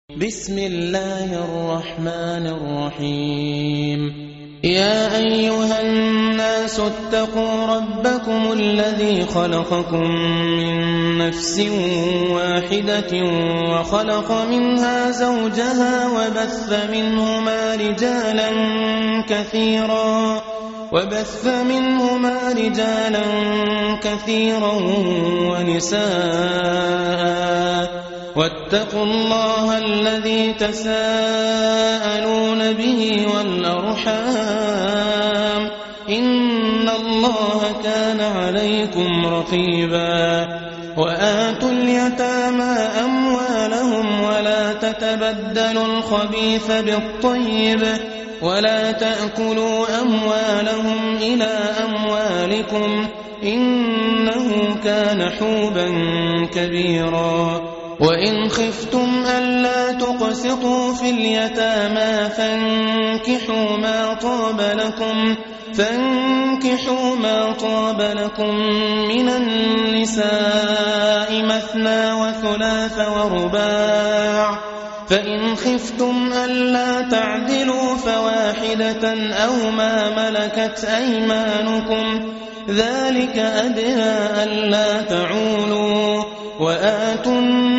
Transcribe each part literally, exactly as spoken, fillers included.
بسم الله الرحمن الرحيم يا أيها الناس اتقوا ربكم الذي خلقكم من نفس واحدة وخلق منها زوجها وبث منهما رجالا كثيرا وبث منهما رجالا كثيرا ونساء واتقوا الله الذي تساءلون به والأرحام إن الله كان عليكم رقيبا وآتوا اليتامى أموالهم ولا تتبدلوا الخبيث بالطيب ولا تأكلوا أموالهم إلى أموالكم إنه كان حوبا كبيرا وإن خفتم ألا تقسطوا في اليتامى فانكحوا ما طاب لكم فانكحوا ما طاب لكم من النساء مثنى وثلاث ورباع فإن خفتم ألا تعدلوا فواحدة أو ما ملكت أيمانكم ذلك أدنى ألا تعولوا وآتوا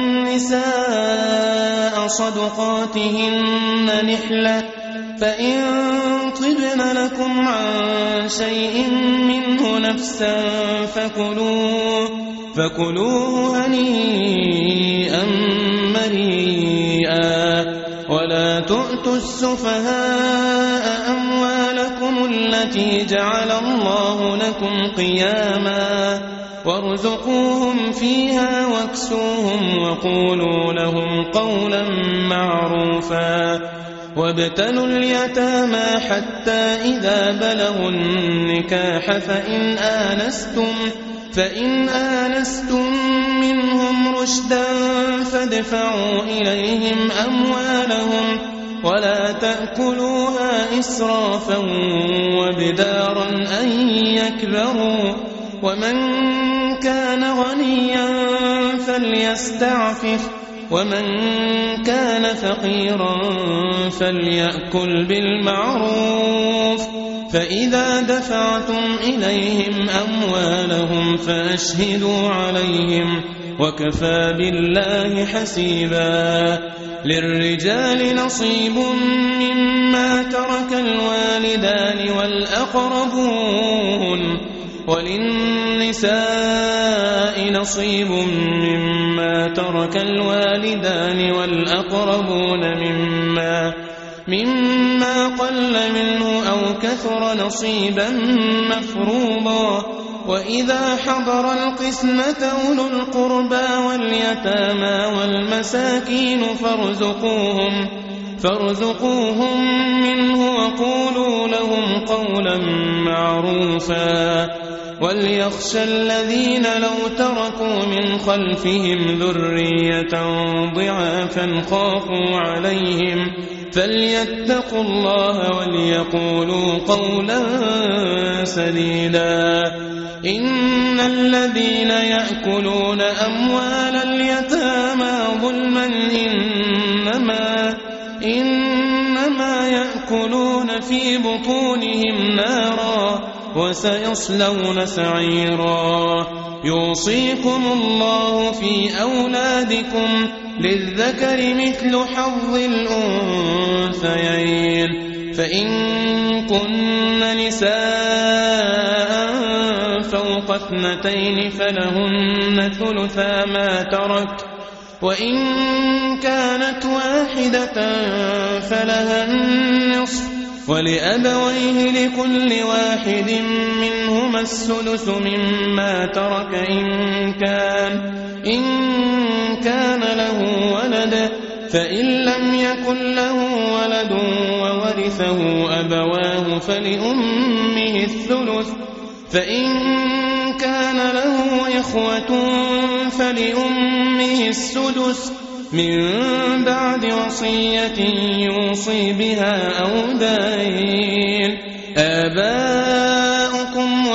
النساء صدقاتهن نحلة فإن طبن لكم عن شيء منه نفسا فكلوه فكلوه هنيئا مريئا ولا تؤتوا السفهاء أموالكم التي جعل الله لكم قياما وارزقوهم فيها واكسوهم وقولوا لهم قولا معروفا وابتلوا اليتامى حتى إذا بلغوا النكاح فإن آنستم فإن آنستم منهم رشدا فادفعوا إليهم أموالهم ولا تأكلوها إسرافا وبدارا أن يكبروا ومن كان غنيا فليستعفف ومن كان فقيرا فليأكل بالمعروف فإذا دفعتم إليهم أموالهم فأشهدوا عليهم وكفى بالله حسيبا للرجال نصيب مما ترك الوالدان والأقربون وللنساء نصيب مما ترك الوالدان والأقربون مما مما قل منه أو كثر نصيبا مفروضا وإذا حضر القسمة أولو القربى واليتامى والمساكين فارزقوهم فارزقوهم منه وقولوا لهم قولا معروفا وليخشى الذين لو تركوا من خلفهم ذرية ضعافا خافوا عليهم فليتقوا الله وليقولوا قولا سديدا إن الذين يأكلون أموال اليتامى ظلما إنما إنما يأكلون في بطونهم نارا وسيصلون سعيرا يوصيكم الله في أولادكم للذكر مثل حظ الأنثيين فإن كن نساء فوق اثنتين فلهن ثلثا ما ترك وإن كانت واحدة فلها النصف ولأبويه لكل واحد منهما السدس مما ترك إن كان إن كان له ولد فإن لم يكن له ولد وورثه أبواه فلأمه الثلث فإن كان له إخوة فلأمه السدس من بعد وصية يوصي بها أو دين آباؤكم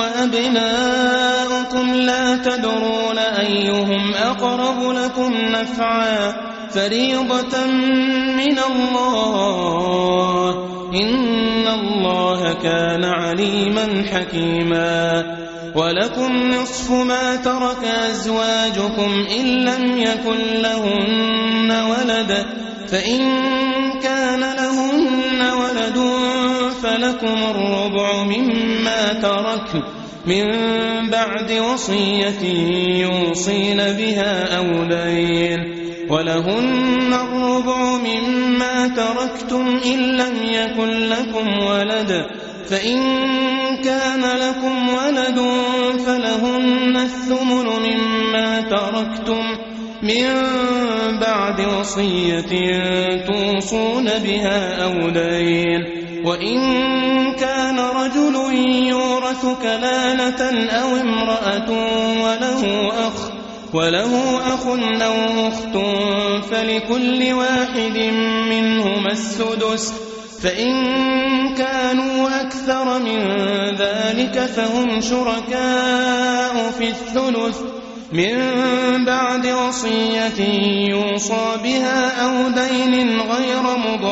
وأبناؤكم لا تدرون أيهم أقرب لكم نفعا فريضة من الله إن الله كان عليما حكيما ولكم نصف ما ترك أزواجكم إن لم يكن لهن ولد فإن كان لهن ولد فلكم الربع مما تركن من بعد وصية يوصين بها أو دين ولهن الربع مما تركتم إن لم يكن لكم ولد فإن كان لكم ولد فلهن الثمن مما تركتم من بعد وصية توصون بها أو دين وإن كان رجل يورث كلالة أو امرأة وله أخ وله أخ أو أخت فلكل واحد منهما السدس فإن كانوا أكثر من ذلك فهم شركاء في الثلث من بعد وصية يوصى بها أو دين غير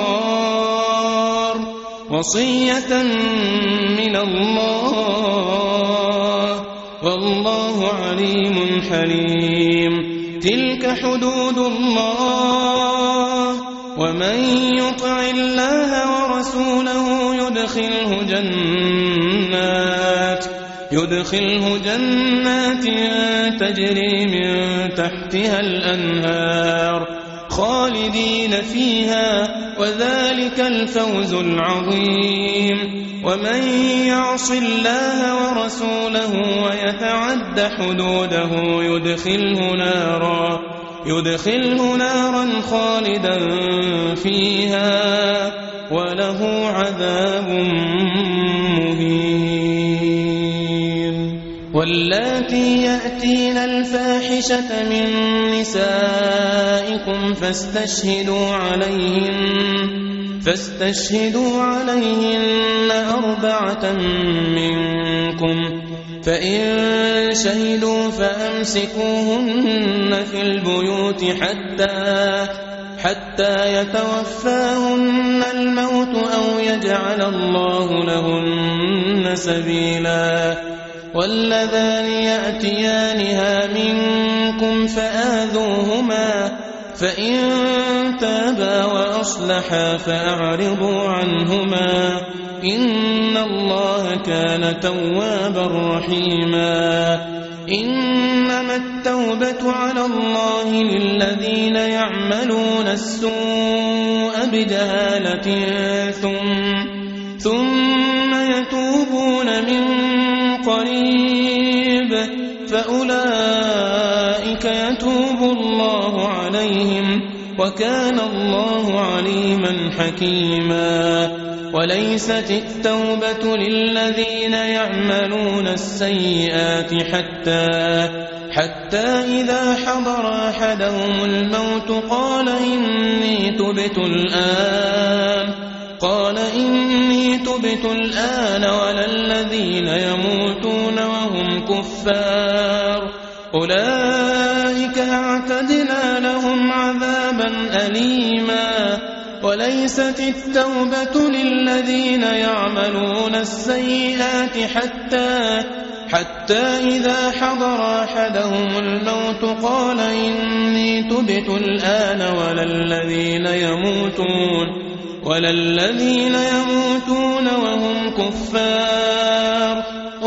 مضار وصية من الله والله عليم حليم تلك حدود الله ومن يطع الله ورسوله يدخله جنات يدخله جنات تجري من تحتها الأنهار خالدين فيها وذلك الفوز العظيم ومن يعص الله ورسوله ويتعد حدوده يدخله نارا يدخله نارا خالدا فيها وله عذاب مهين واللاتي يأتين الفاحشة من نسائكم فاستشهدوا عليهن فاستشهدوا عليهن أربعة منكم فإن شهدوا فأمسكوهن في البيوت حتى حتى يتوفاهن الموت أو يجعل الله لهن سبيلا واللذان يأتيانها منكم فآذوهما فإن تابا وأصلحا فأعرضوا عنهما إن الله كان توابا رحيما إنما التوبة على الله للذين يعملون السوء بجهالة ثم, ثم يتوبون من قريب فأولئك يتوب الله عليهم وكان الله عليما حكيما وليست التوبة للذين يعملون السيئات حتى حتى إذا حضر أحدهم الموت قال إني تبت الآن قال إني تبت الآن ولا الذين يموتون وهم كفار أولئك أعتدنا لهم عذابا أليما وليست التوبة للذين يعملون السيئات حتى حتى إذا حضر أحدهم الموت قال إني تبت الآن ولا الذين يموتون ولا الذين يموتون وهم كفار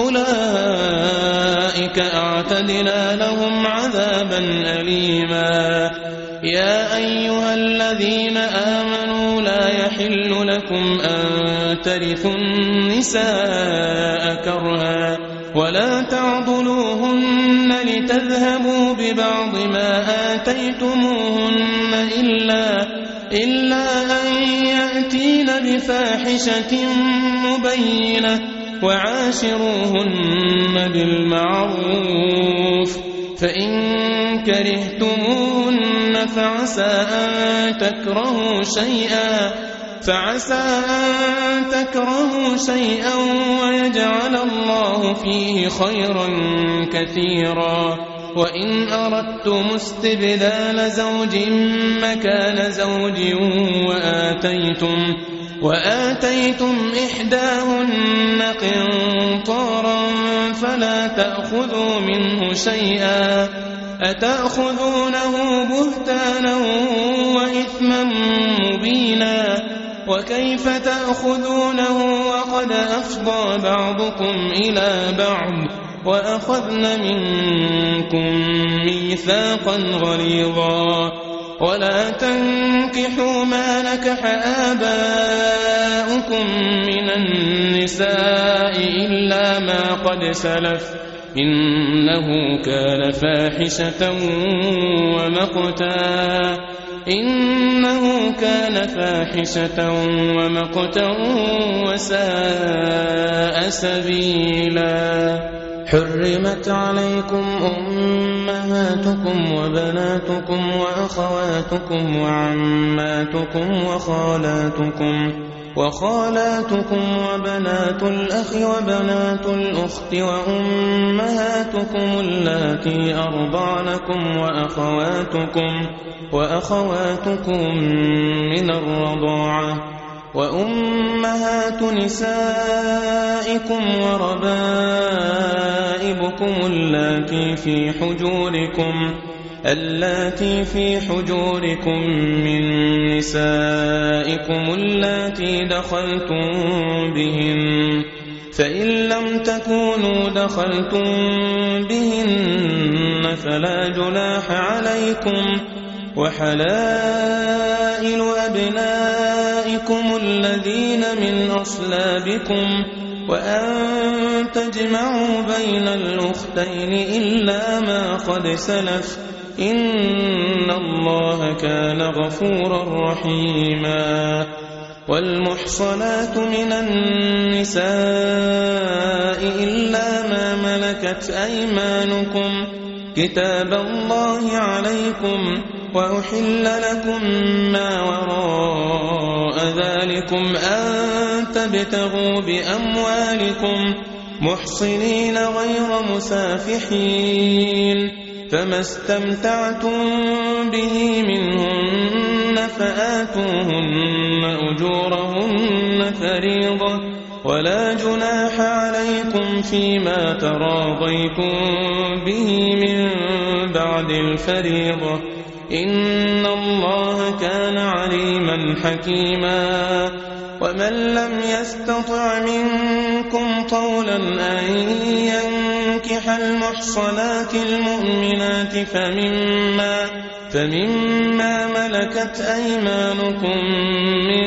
أولئك أعتدنا لهم عذابا أليما يا أيها الذين آمنوا لا يحل لكم أن ترثوا النساء كرها ولا تعضلوهن لتذهبوا ببعض ما آتيتموهن إلا, إلا أن يأتين بفاحشة مبينة وعاشروهن بالمعروف فإن كرهتموهن فعسى أن تكرهوا شيئا فعسى أن تكرهوا شيئا ويجعل الله فيه خيرا كثيرا وإن أردتم استبدال زوج مكان زوج وآتيتم, وآتيتم إحداهن قنطارا فلا تأخذوا منه شيئا أتأخذونه بهتانا وإثما مبينا وكيف تأخذونه وقد أفضى بعضكم إلى بعض وأخذن منكم ميثاقا غليظا ولا تنكحوا ما نكح آباؤكم من النساء إلا ما قد سلف إنه كان فاحشة ومقتا إنه كان فاحشة ومقتا وساء سبيلا حرمت عليكم أمهاتكم وبناتكم وأخواتكم وعماتكم وخالاتكم وخالاتكم وبنات الأخ وبنات الأخت وأمهاتكم اللاتي أرضعنكم وأخواتكم وأخواتكم من الرضاعة وأمهات نسائكم وربائبكم اللاتي في حجوركم اللاتي في حجوركم من نسائكم اللاتي دخلتم بهن فإن لم تكونوا دخلتم بهن فلا جناح عليكم وحلائل أبنائكم الذين من أصلابكم وأن تجمعوا بين الأختين إلا ما قد سلف إن الله كان غفورا رحيما والمحصنات من النساء إلا ما ملكت أيمانكم كتاب الله عليكم وأحل لكم ما وراء ذلكم أن تبتغوا بأموالكم محصنين غير مسافحين فما استمتعتم به منهن فآتوهن أجورهن فريضة ولا جناح عليكم فيما تراضيتم به من بعد الفريضة إن الله كان عليما حكيما ومن لم يستطع منكم طولا أن ينكح المحصنات المؤمنات فمما, فمما ملكت أيمانكم من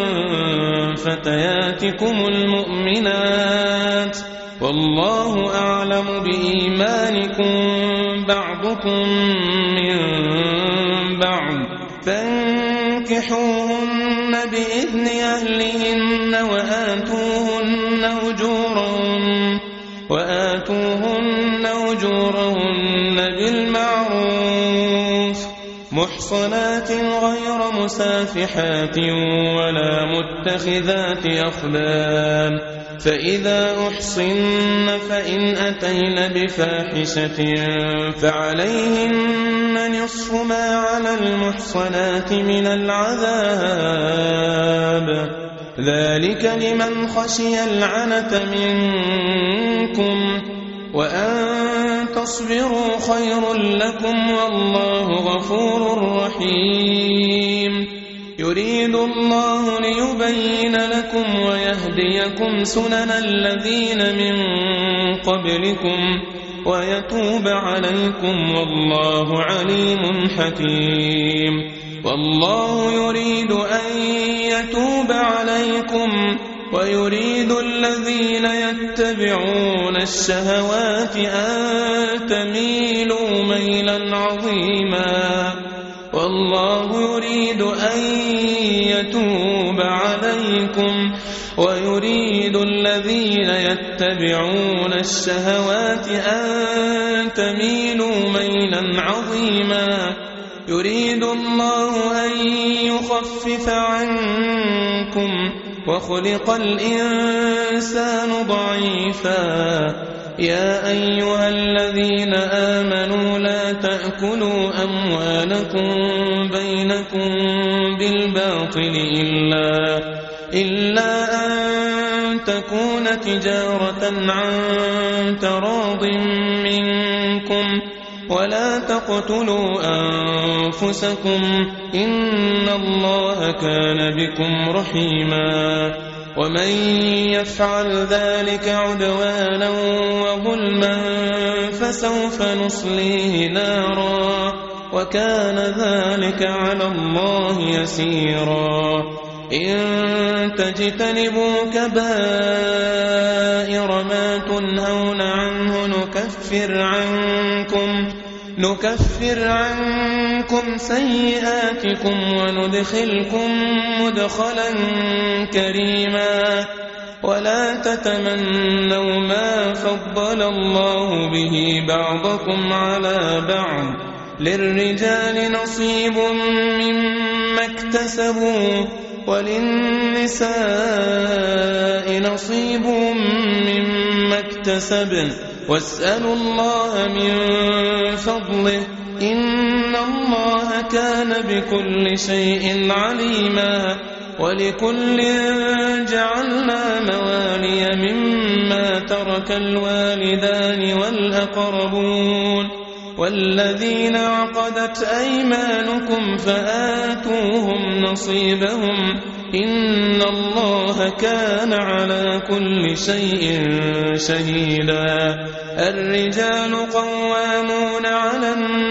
فتياتكم المؤمنات والله أعلم بإيمانكم بعضكم من بعض فانكحوهن بإذن أهلهن وآتوهن أجورهن وآتوهن أجورهن بالمعروف محصنات غير مسافحات ولا متخذات أخدان فإذا أحصن فإن أتين بفاحشة فعليهن نصف ما على المحصنات من العذاب ذلك لمن خشي العنة منكم وأن تصبروا خير لكم والله غفور رحيم يريد الله ليبين لكم ويهديكم سنن الذين من قبلكم ويتوب عليكم والله عليم حكيم والله يريد أن يتوب عليكم ويريد الذين يتبعون الشهوات أن تميلوا ميلا عظيما والله يريد أن يتوب عليكم ويريد الذين يتبعون الشهوات أن تميلوا ميلا عظيما يريد الله أن يخفف عنكم وخلق الإنسان ضعيفا يا أيها الذين آمنوا لا تأكلوا أموالكم بينكم بالباطل إلا, إلا أن تكون تجارة عن تراض منكم ولا تقتلوا أنفسكم إن الله كان بكم رحيما ومن يفعل ذلك عدوانا وظلما فسوف نصليه نارا وكان ذلك على الله يسيرا إن تجتنبوا كبائر ما تنهون عنه نكفر عنكم نكفر عنكم سيئاتكم وندخلكم مدخلا كريما ولا تتمنوا ما فضل الله به بعضكم على بعض للرجال نصيب مما اكتسبوا وللنساء نصيب مما اكتسبن واسألوا الله من فضله إن الله كان بكل شيء عليما ولكل جعلنا موالي مما ترك الوالدان والأقربون والذين عقدت أيمانكم فآتوهم نصيبهم إن الله كان على كل شيء شهيدا الرجال قوامون على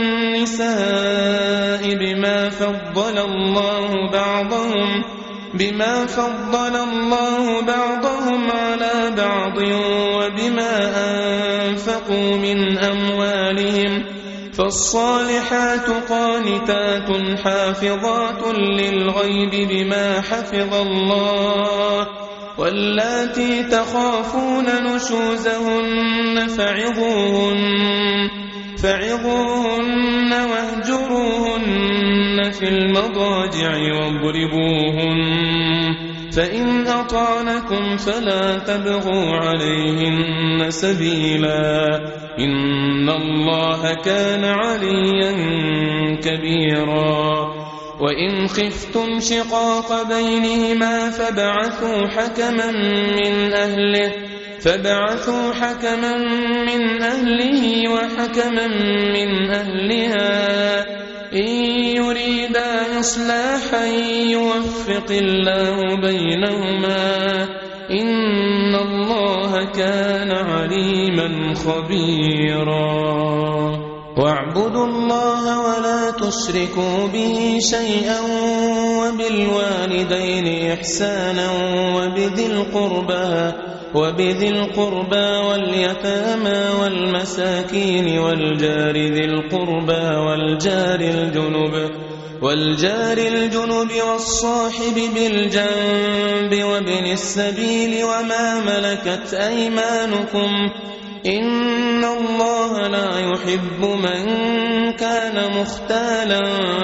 النساء بما فضل الله بعضهم بما فضل الله بعضهم على بعض وبما أنفقوا من أموالهم فالصالحات قانتات حافظات للغيب بما حفظ الله واللاتي تخافون نشوزهن فعظوهن فعظوهن واهجروهن في المضاجع واضربوهن فإن أطعنكم فلا تبغوا عليهن سبيلا إن الله كان عليا كبيرا وإن خفتم شقاق بينهما فابعثوا حكما من أهله فابعثوا حكما من أهله وحكما من أهلها إن يريدا إصلاحا يوفق الله بينهما إن الله كان عليما خبيرا واعبدوا الله ولا تشركوا به شيئا وبالوالدين إحسانا وبذي القربى وبذي القربى واليتامى والمساكين والجار ذي القربى والجار الجنب والجار الجنب والصاحب بالجنب وابن السبيل وما ملكت أيمانكم إن الله لا يحب من كان مختالا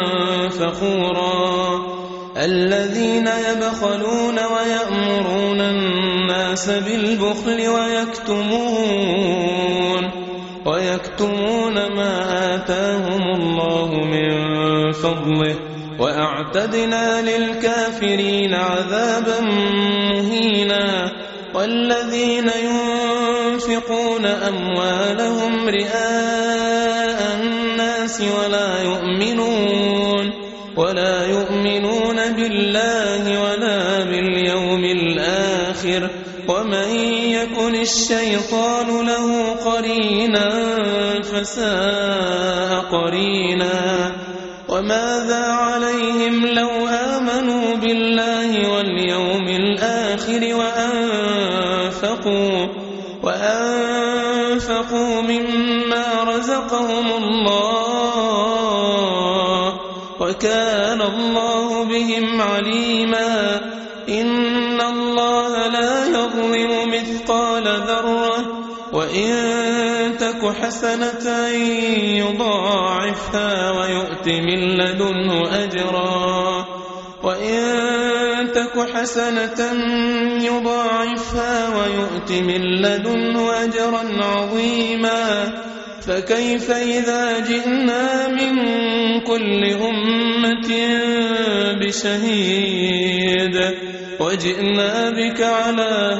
فخورا الذين يبخلون ويأمرون الناس بالبخل ويكتمون ويكتمون ما آتاهم الله من فضله وأعتدنا للكافرين عذابا مهينا والذين ينفقون أموالهم رئاء الناس ولا يؤمنون ولا يؤمنون بالله ولا باليوم الآخر ومن يكن الشيطان له قرينا فساء قرينا وماذا عليهم لو آمنوا بالله واليوم الآخر وأنفقوا وأنفقوا مما رزقهم الله وكان الله بهم عليما إن الله لا يظلم مثقال ذرة وإن تك حسنة يضاعفها ويؤت من لدنه أجرا وإن تك حسنة يضاعفها ويؤت من لدنه أجرا عظيما فكيف إذا جئنا من كل أمة بشهيد وجئنا بك على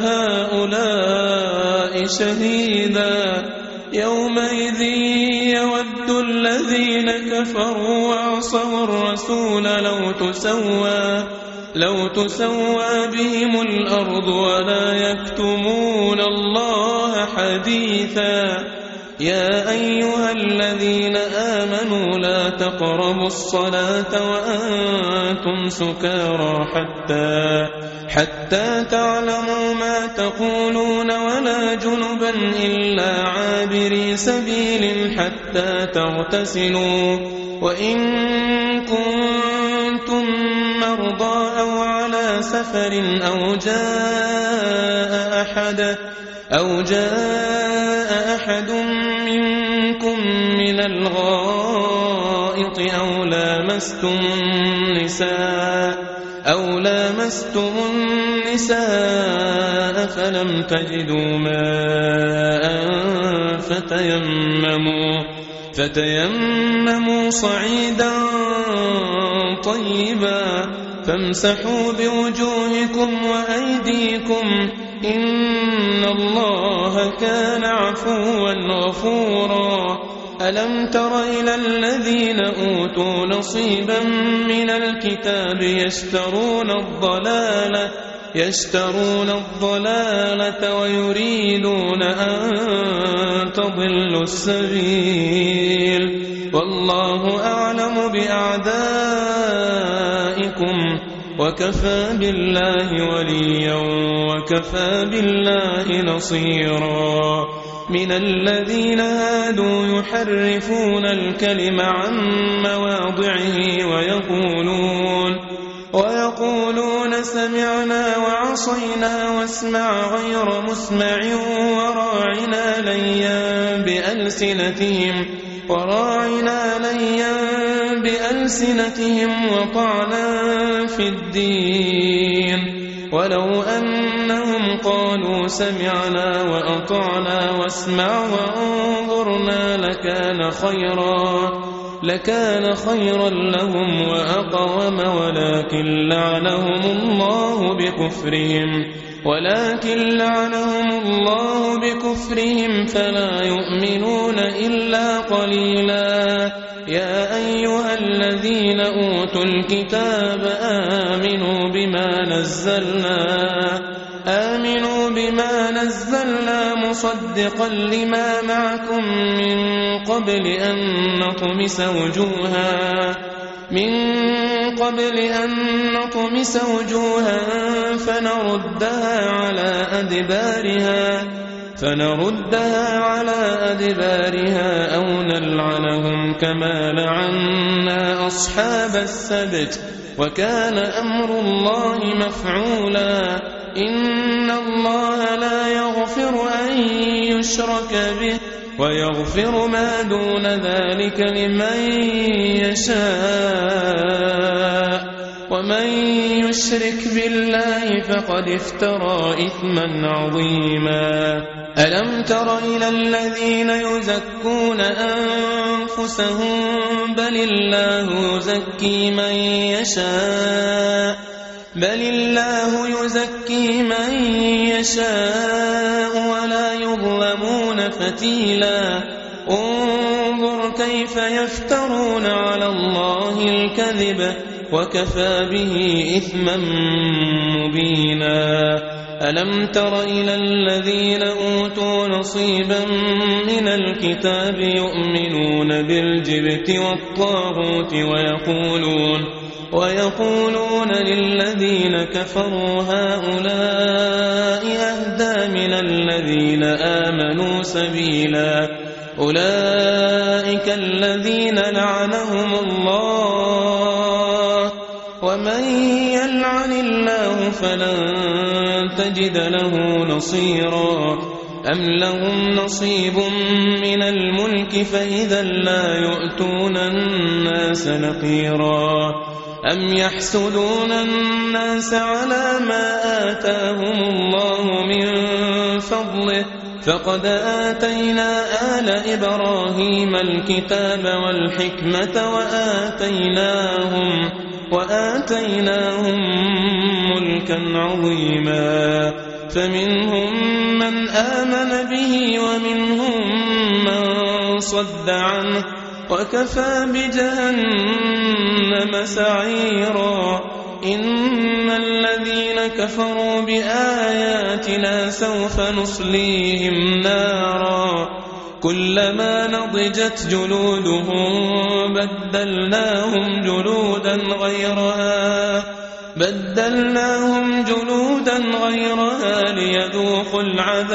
هؤلاء شهيدا يومئذ يود الذين كفروا وعصوا الرسول لو تسوى لو تسوى بهم الأرض ولا يكتمون الله حديثا يا أيها الذين آمنوا لا تقربوا الصلاة وأنتم سكارى حتى حتى تعلموا ما تقولون ولا جنبا إلا عابري سبيل حتى تغتسلوا وإن كنتم مرضى أو على سفر أو جاء أحد أو جاء أحد منكم من الغائط أو لامستم النساء أو لامستم النساء فلم تجدوا ماء فتيمموا فتيمموا صعيدا طيبا فامسحوا بوجوهكم وأيديكم إن الله كان عفوا غفورا ألم تر إلى الذين أوتوا نصيبا من الكتاب يشترون الضلالة يشترون الضلالة ويريدون أن تضلوا السبيل والله أعلم بأعدائكم وكفى بالله وليا وكفى بالله نصيرا من الذين هادوا يحرفون الكلم عن مواضعه ويقولون ويقولون سمعنا وعصينا واسمع غير مسمع وراعنا ليا بألسنتهم وراعنا ليا بألسنتهم وطعنا في الدين ولو أنهم قالوا سمعنا وأطعنا واسمع وانظرنا لكان خيرا لكان خيرا لهم وأقوم ولكن لعنهم الله بكفرهم ولكن لعنهم الله بكفرهم فلا يؤمنون إلا قليلا يا أيها الذين أوتوا الكتاب آمنوا بما نزلنا آمنوا بما نزلنا مصدقا لما معكم من قبل أن نطمس وجوها من قبل أن نطمس وجوها فنردها على أدبارها فنردها على أدبارها أو نلعنهم كما لعنا أصحاب السبت وكان أمر الله مفعولا إن الله لا يغفر أن يشرك به ويغفر ما دون ذلك لمن يشاء ومن يشرك بالله فقد افترى إثما عظيما ألم تر إلى الذين يزكون أنفسهم بل الله يزكي من يشاء بل الله يزكي من يشاء ولا يظلمون فتيلا انظر كيف يفترون على الله الكذب وكفى به إثما مبينا ألم تر إلى الذين أوتوا نصيبا من الكتاب يؤمنون بالجبت والطاغوت ويقولون ويقولون للذين كفروا هؤلاء أهدى من الذين آمنوا سبيلا أولئك الذين لعنهم الله ومن يلعن الله فلن تجد له نصيرا أم لهم نصيب من الملك فإذا لا يؤتون الناس نقيرا أم يحسدون الناس على ما آتاهم الله من فضله فقد آتينا آل إبراهيم الكتاب والحكمة وآتيناهم, وآتيناهم ملكا عظيما فمنهم من آمن به ومنهم من صد عنه وكفى بجهنم سعيرا إن الذين كفروا بآياتنا سوف نصليهم نارا كلما نضجت جلودهم بدلناهم جلودا غيرها بدلناهم جلودا غيرها ليذوقوا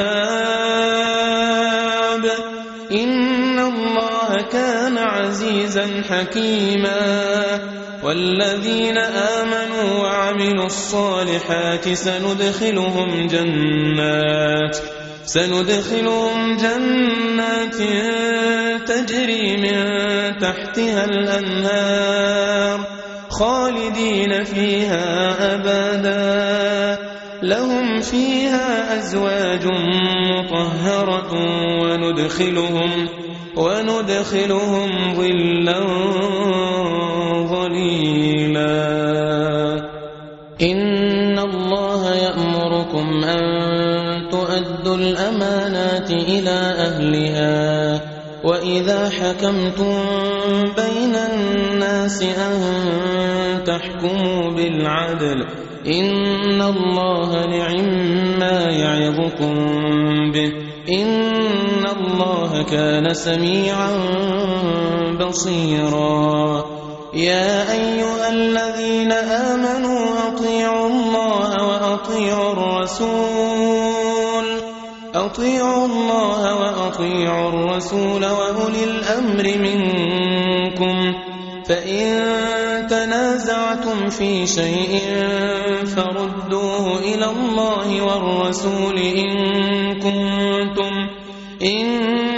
العذاب إن الله كان عزيزا حكيما والذين آمنوا وعملوا الصالحات سندخلهم جنات سندخلهم جنات تجري من تحتها الأنهار خالدين فيها أبدا لهم فيها أزواج مطهرة وندخلهم وندخلهم ظلا ظليلا إن الله يأمركم أن تؤدوا الأمانات إلى أهلها وإذا حكمتم بين الناس أن تحكموا بالعدل إن الله نعما يعظكم به إن الله كان سميعا بصيرا يا أيها الذين آمنوا أطيعوا الله وأطيعوا الرسول أطيعوا الله وأطيعوا الرسول وأولي الأمر منكم فإن تنازعتم في شيء فردوه إلى الله والرسول إن كنتم إن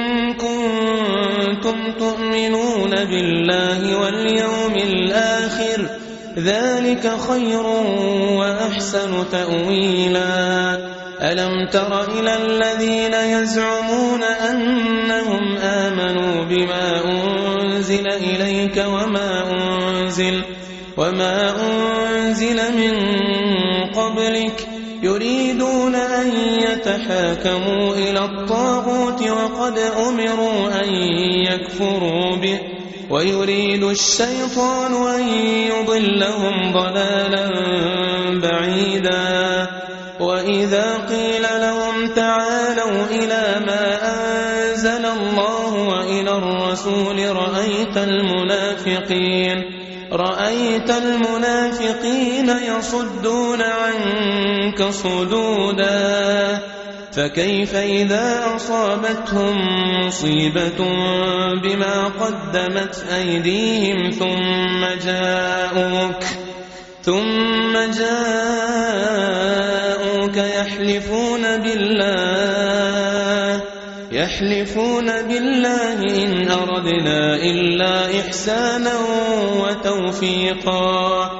كنتم تؤمنون بالله واليوم الآخر ذلك خير وأحسن تأويلا ألم تر إلى الذين يزعمون أنهم آمنوا بما أنزل إليك وما أنزل وما أنزل من قبلك يريدون أن يتحاكموا إلى الطاغوت وقد أمروا أن يكفروا به ويريد الشيطان أن يضلهم ضلالا بعيدا وإذا قيل لهم تعالوا إلى ما أنزل الله وإلى الرسول رأيت المنافقين رأيت المنافقين يصدون عنك صدودا فكيف إذا أصابتهم مصيبة بما قدمت أيديهم ثم جاءوك ثم جاءوك يحلفون بالله يحلفون بالله إن أردنا إلا إحسانا وتوفيقا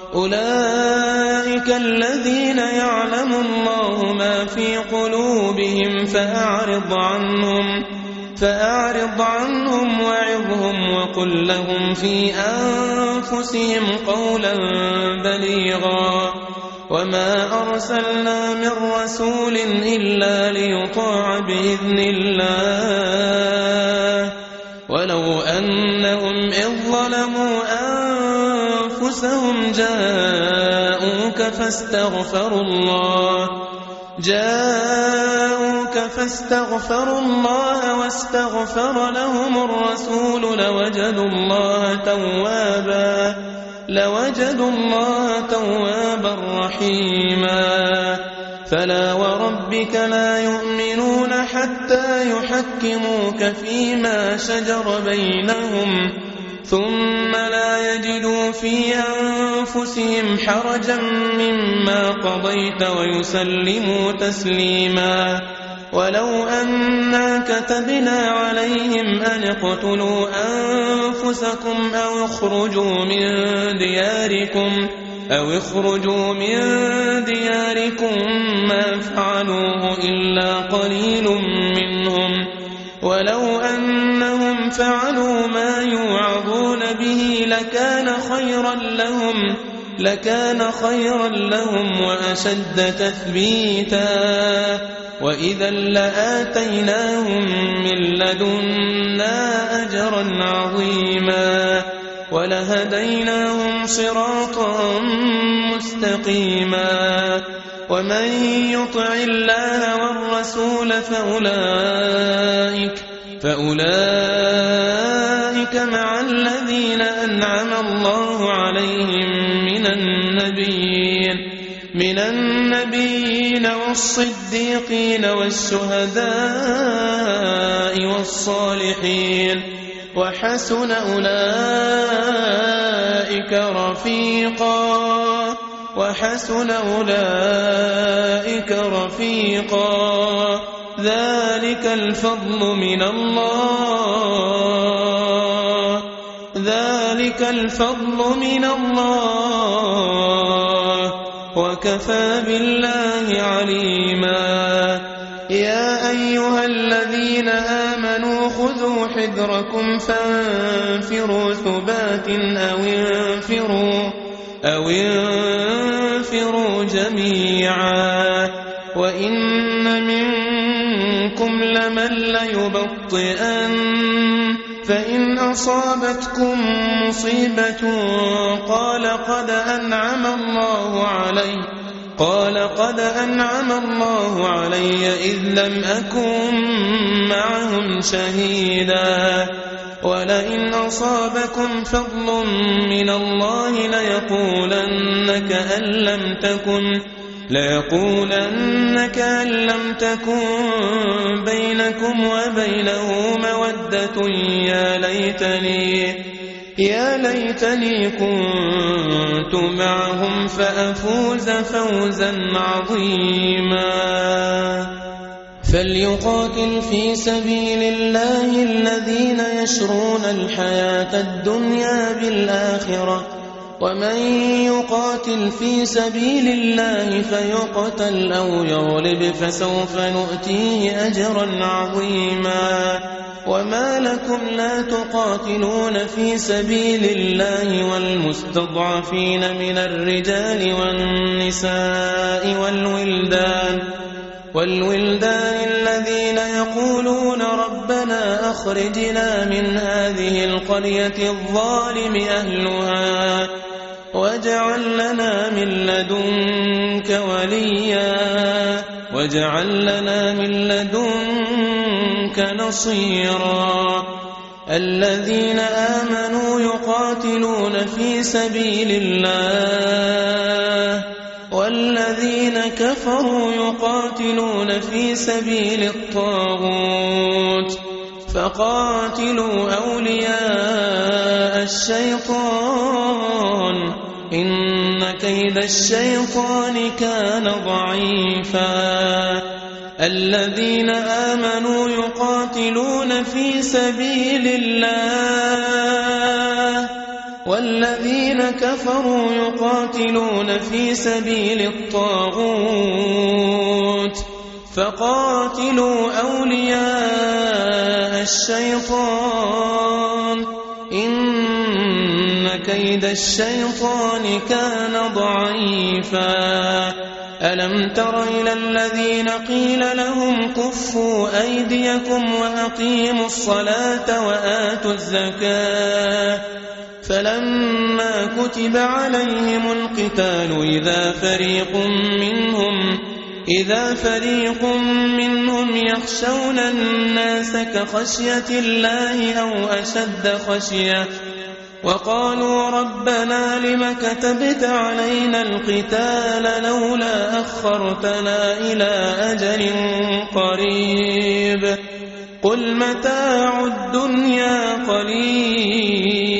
أولئك الذين يعلم الله ما في قلوبهم فأعرض عنهم فأعرض عنهم وعظهم وقل لهم في أنفسهم قولا بليغا وما أرسلنا من رسول إلا ليطاع بإذن الله ولو أنهم إذ ظلموا أنفسهم جاءوك فاستغفروا الله جاءوك فاستغفروا الله واستغفر لهم الرسول لوجدوا الله توابا لوجدوا الله توابا رحيما فلا وربك لا يؤمنون حتى يحكموك فيما شجر بينهم ثم لا يجدوا في أنفسهم حرجا مما قضيت ويسلموا تسليما ولو أنا كتبنا عليهم أن اقتلوا أنفسكم أو اخرجوا من دياركم أو اخرجوا من دياركم ما فعلوه إلا قليل منهم ولو أنهم فعلوا ما يوعظون به لكان خيرا لهم لكان خيرا لهم وأشد تثبيتا وإذا لآتيناهم من لدنا أجرا عظيما ولهديناهم صراطا مستقيما ومن يطع الله والرسول فأولئك فأولئك مع الذين أنعم الله عليهم من النبيين من النبيين والصديقين والشهداء والصالحين وحسن أولئك رفيقا وحسن أولئك رفيقا ذلك الفضل من الله ذلك الفضل من الله وكفى بالله عليما يا أيها الذين آمنوا خذوا حذركم فانفروا ثبات أو انفروا أو انفروا جميعا وإن منكم لمن ليبطئن فإن أصابتكم مصيبة قال قد أنعم الله علي قال قد أنعم الله علي إذ لم أكن معهم شهيدا ولئن أصابكم فضل من الله ليقولن كأن لم تكن ليقولن كأن لم تكن بينكم وبينه مودة يا ليتني يا ليتني كنت معهم فأفوز فوزا عظيما فليقاتل في سبيل الله الذين يشرون الحياة الدنيا بالآخرة ومن يقاتل في سبيل الله فيقتل أو يغلب فسوف نؤتيه أجرا عظيما وما لكم لا تقاتلون في سبيل الله والمستضعفين من الرجال والنساء والولدان والولدان الذين يقولون ربنا أخرجنا من هذه القرية الظالم أهلها واجعل لنا من لدنك وليا واجعل لنا من لدنك نصيرا الذين آمنوا يقاتلون في سبيل الله والذين كفروا يقاتلون في سبيل الطاغوت فقاتلوا أولياء الشيطان إن كيد الشيطان كان ضعيفا الذين آمنوا يقاتلون في سبيل الله والذين كفروا يقاتلون في سبيل الطاغوت فقاتلوا أولياء الشيطان إن كيد الشيطان كان ضعيفا ألم تر إلى الذين قيل لهم كفوا أيديكم وأقيموا الصلاة وآتوا الزكاة فلما كتب عليهم القتال إذا فريق منهم إذا فريق منهم يخشون الناس كخشية الله أو أشد خشية وقالوا ربنا لم كتبت علينا القتال لولا أخرتنا إلى أجل قريب قل متاع الدنيا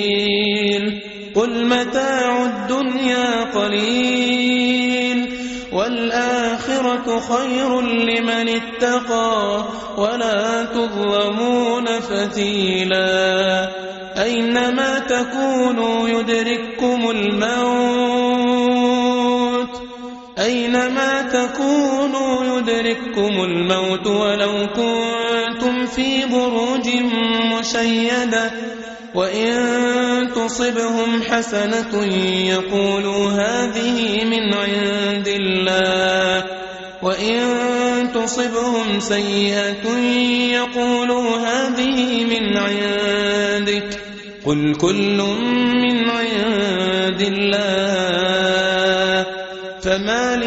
قليل قل متاع الدنيا قليل والآخرة خير لمن اتقى ولا تظلمون فتيلا أينما تكونوا يدرككم الموت أينما تكونوا يدرككم الموت ولو كنتم في بروج مشيدة وإن تصبهم حسنة يقولوا هذه من عند الله وإن تصبهم سيئة يقولوا هذه من عندك قل كل من عند الله فما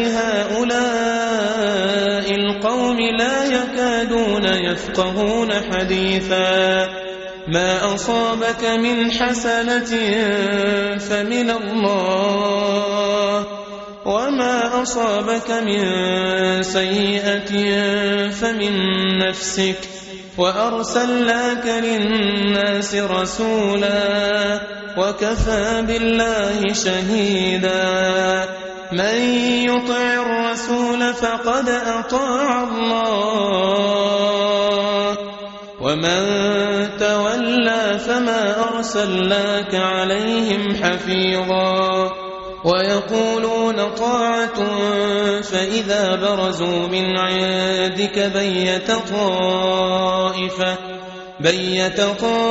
لهؤلاء القوم لا يكادون يفقهون حديثا ما أصابك من حسنة فمن الله وما أصابك من سيئة فمن نفسك وأرسلناك للناس رسولا وكفى بالله شهيدا من يطع الرسول فقد أطاع الله ومن تولى فما أرسلناك عليهم حفيظا ويقولون طاعة فإذا برزوا من عندك بيت طائفة بيت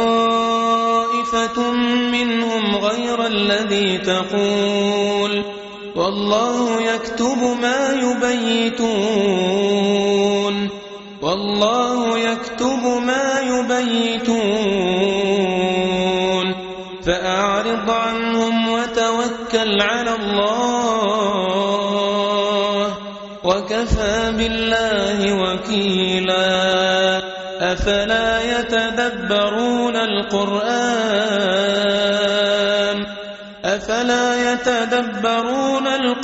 طائفة منهم غير الذي تقول والله يكتب ما يبيتون والله يكتب ما يبيتون فأعرض عنهم وتوكل على الله وكفى بالله وكيلا أفلا يتدبرون القرآن أفلا يتدبرون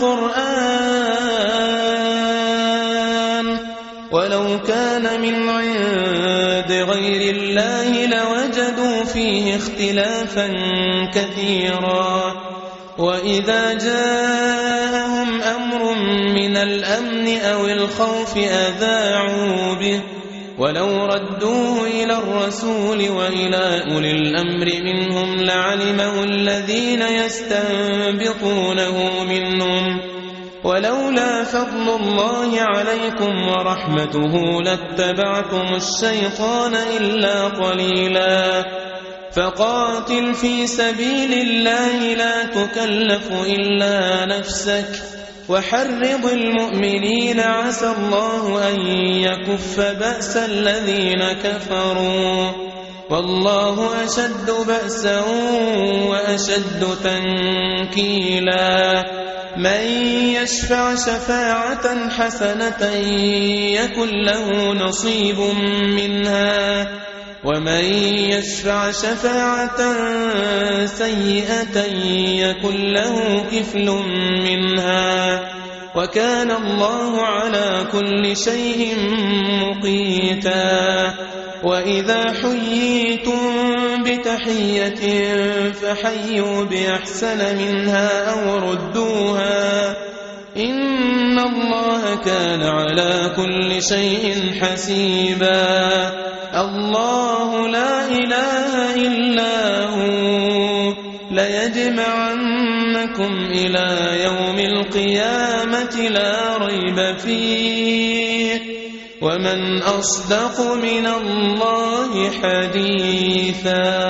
القرآن ولو كان من عند غير الله لوجدوا فيه اختلافا كثيرا وإذا جاءهم أمر من الأمن أو الخوف أذاعوا به ولو ردوه إلى الرسول وإلى أولي الأمر منهم لعلمه الذين يستنبطونه منهم ولولا فضل الله عليكم ورحمته لاتبعتم الشيطان إلا قليلا فقاتل في سبيل الله لا تكلف إلا نفسك وحرض المؤمنين عسى الله أن يكف بأس الذين كفروا والله أشد بأسا وأشد تنكيلا من يشفع شفاعة حسنة يكن له نصيب منها ومن يشفع شفاعة سيئة يكن له كفل منها وكان الله على كل شيء مقيتا وإذا حييتم بتحية فحيوا بأحسن منها أو ردوها إن الله كان على كل شيء حسيبا الله لا إله إلا هو ليجمعنكم إلى يوم القيامة لا ريب فيه ومن أصدق من الله حديثا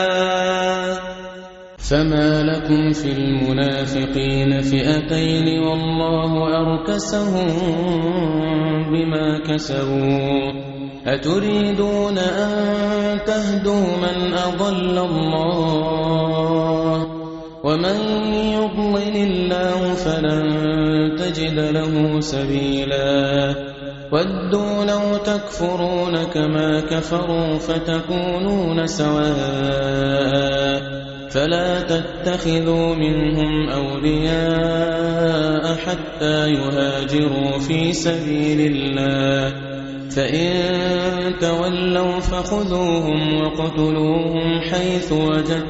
فما لكم في المنافقين فئتين والله أركسهم بما كسبوا أتريدون أن تهدوا من أضل الله ومن يضلل الله فلن تجد له سبيلا ودوا لو تكفرون كما كفروا فتكونون سواء فلا تتخذوا منهم أولياء حتى يهاجروا في سبيل الله فإن تولوا فخذوهم وقتلوهم حيث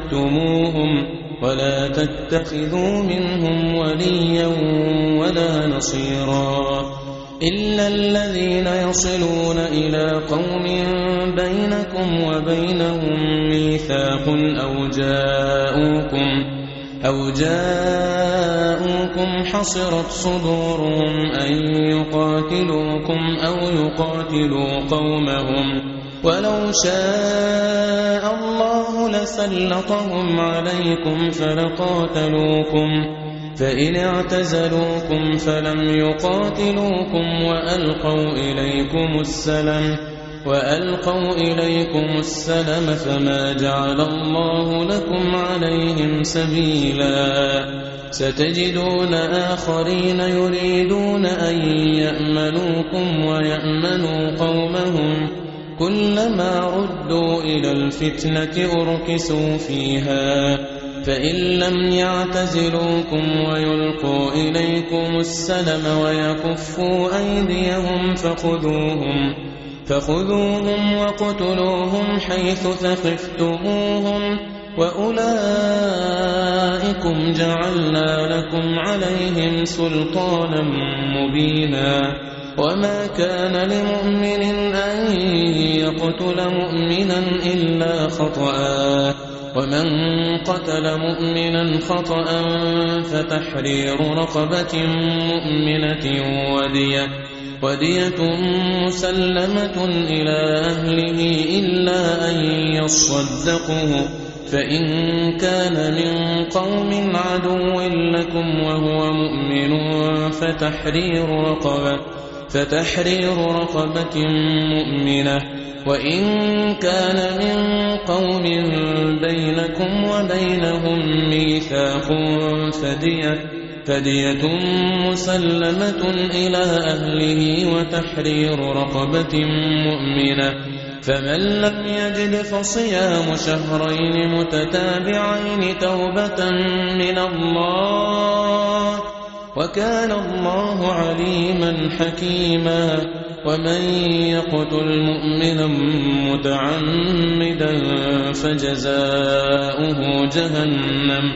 وجدتموهم ولا تتخذوا منهم وليا ولا نصيرا إلا الذين يصلون إلى قوم بينكم وبينهم ميثاق أو جاءوكم أو جاءوكم حصرت صدورهم أن يقاتلوكم أو يقاتلوا قومهم ولو شاء الله لسلطهم عليكم فلقاتلوكم فإن اعتزلوكم فلم يقاتلوكم وألقوا إليكم السلم وألقوا إليكم السلم فما جعل الله لكم عليهم سبيلا ستجدون آخرين يريدون أن يأمنوكم ويأمنوا قومهم كلما ردوا إلى الفتنة أركسوا فيها فإن لم يعتزلوكم ويلقوا إليكم السلم ويكفوا أيديهم فخذوهم فخذوهم وقتلوهم حيث ثقفتموهم وأولئكم جعلنا لكم عليهم سلطانا مبينا وما كان لمؤمن أن يقتل مؤمنا إلا خطأ ومن قتل مؤمنا خطأ فتحرير رقبة مؤمنة ودية ودية مسلمة إلى أهله إلا أن يصدقوا فإن كان من قوم عدو لكم وهو مؤمن فتحرير رقبة فتحرير رقبة مؤمنة وإن كان من قوم بينكم وبينهم ميثاق فدية فدية مسلمة إلى أهله وتحرير رقبة مؤمنة فمن لم يجد فصيام شهرين متتابعين توبة من الله وكان الله عليما حكيما ومن يقتل مؤمنا متعمدا فجزاؤه جهنم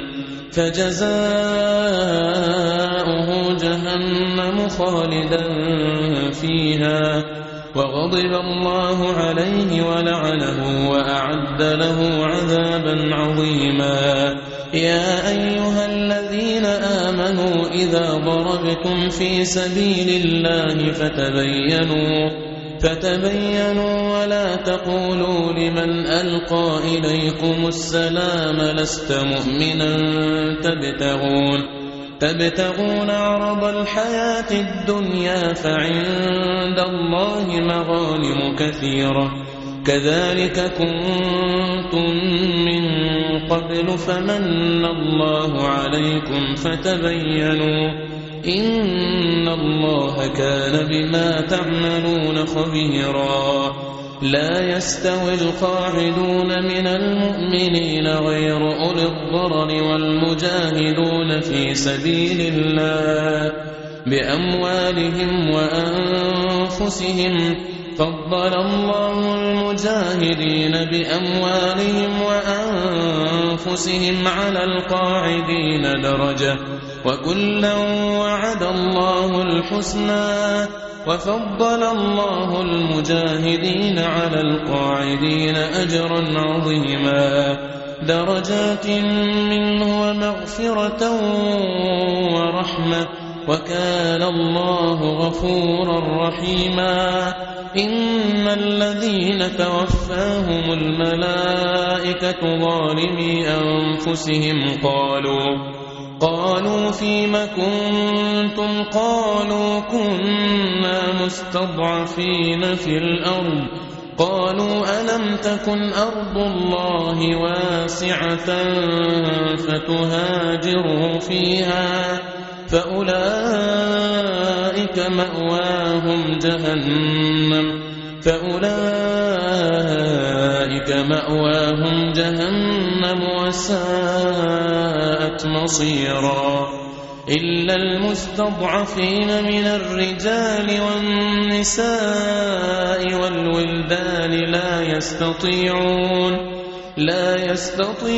فجزاؤه جهنم خالدا فيها وغضب الله عليه ولعنه وأعد له عذابا عظيما يا أيها الذين آمنوا إذا ضربتم في سبيل الله فتبينوا فتبينوا ولا تقولوا لمن ألقى إليكم السلام لست مؤمنا تبتغون تبتغون عرض الحياة الدنيا فعند الله مغانم كثيرة كذلك كنتم من قبل فمن الله عليكم فتبينوا إن الله كان بما تعملون خبيرا لا يستوي القاعدون من المؤمنين غير أولي الضرر والمجاهدون في سبيل الله بأموالهم وأنفسهم فضل الله المجاهدين بأموالهم وأنفسهم على القاعدين درجة وكلا وعد الله الحسنى وفضل الله المجاهدين على القاعدين أجرا عظيما درجات منه ومغفرة ورحمة وكان الله غفورا رحيما إن الذين توفاهم الملائكة ظالمي أنفسهم قالوا قالوا فيم كنتم قالوا كنا مستضعفين في الأرض قالوا ألم تكن أرض الله واسعة فتهاجروا فيها فأولئك مأواهم جهنم فأولئك مأواهم جهنم وساءت مصيرا إلا المستضعفين من الرجال والنساء والولدان لا يستطيعون لا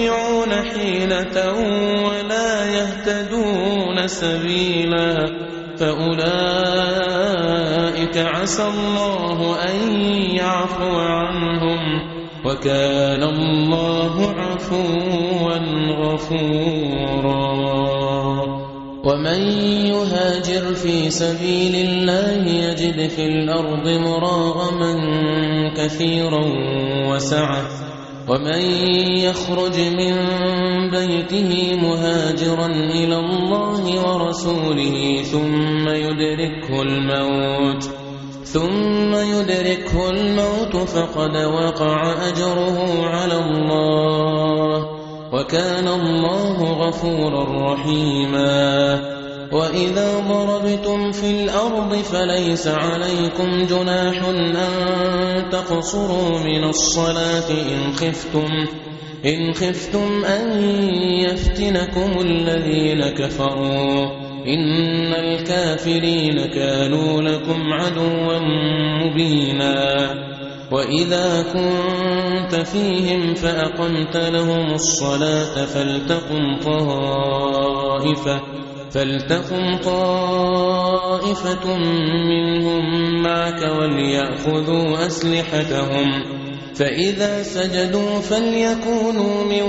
يستطيعون حيلة ولا يهتدون سبيلا فأولئك عسى الله أن يعفو عنهم وكان الله عفوا غفورا. ومن يهاجر في سبيل الله يجد في الأرض مراغما كثيرا وسعة ومن يخرج من بيته مهاجرا إلى الله ورسوله ثم يدركه الموت ثم يدركه الموت فقد وقع أجره على الله وكان الله غفورا رحيما. وإذا ضربتم في الأرض فليس عليكم جناح أن تقصروا من الصلاة إن خفتم إن خفتم أن يفتنكم الذين كفروا إن الكافرين كانوا لكم عدوا مبينا. وإذا كنت فيهم فأقمت لهم الصلاة فلتقم طائفة فلتقم طائفة منهم معك وليأخذوا أسلحتهم فإذا سجدوا فليكونوا من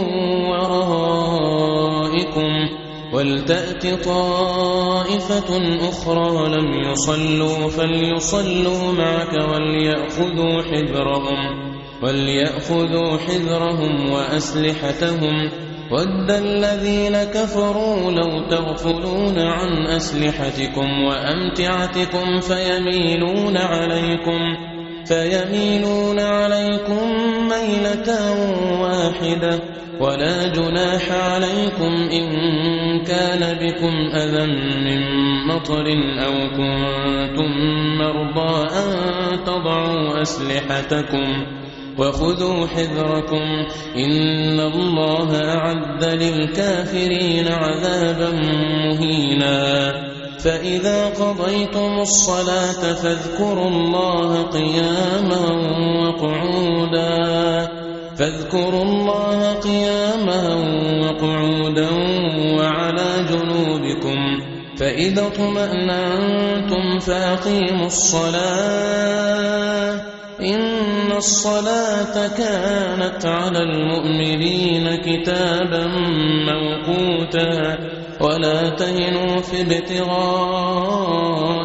ورائكم ولتأت طائفة أخرى لم يصلوا فليصلوا معك وليأخذوا حذرهم وليأخذوا حذرهم وأسلحتهم ود الذين كفروا لو تغفلون عن أسلحتكم وأمتعتكم فيميلون عليكم فيميلون عليكم ميلة واحدة ولا جناح عليكم إن كان بكم أذى من مطر أو كنتم مرضى أن تضعوا أسلحتكم وخذوا حذركم إن الله أعد للكافرين عذابا مهينا. فإذا قضيتم الصلاة فاذكروا الله قياما وقعودا فاذكروا الله قياما وقعودا وعلى جنوبكم فإذا اطمأننتم فأقيموا الصلاة إن الصلاة كانت على المؤمنين كتابا موقوتا. ولا تهنوا في ابتغاء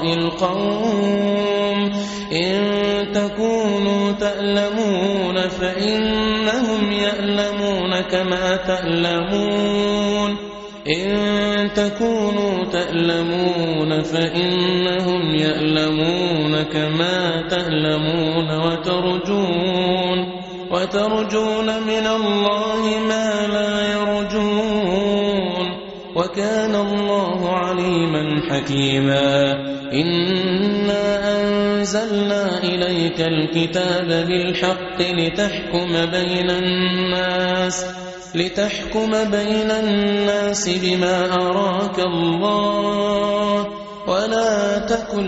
القوم إن تكونوا تألمون فإنهم يألمون كما تألمون إن تكونوا تألمون فإنهم يألمون كما تألمون وترجون وترجون من الله ما لا يرجون وكان الله عليما حكيما. إنا أنزلنا إليك الكتاب بالحق لتحكم بين الناس لتحكم بين الناس بما أراك الله ولا تكن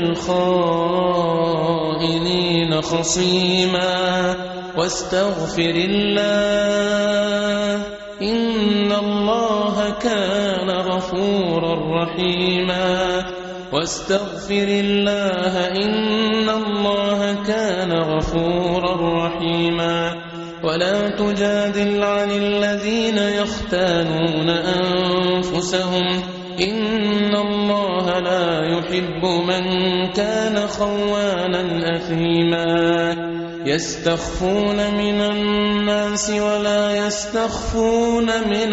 للخائنين خصيما واستغفر الله إن الله كان غفورا رحيما. واستغفر الله إن الله كان غفورا رحيما. ولا تجادل عن الذين يختانون أنفسهم إن الله لا يحب من كان خوانا أثيما. يستخفون من الناس ولا يستخفون من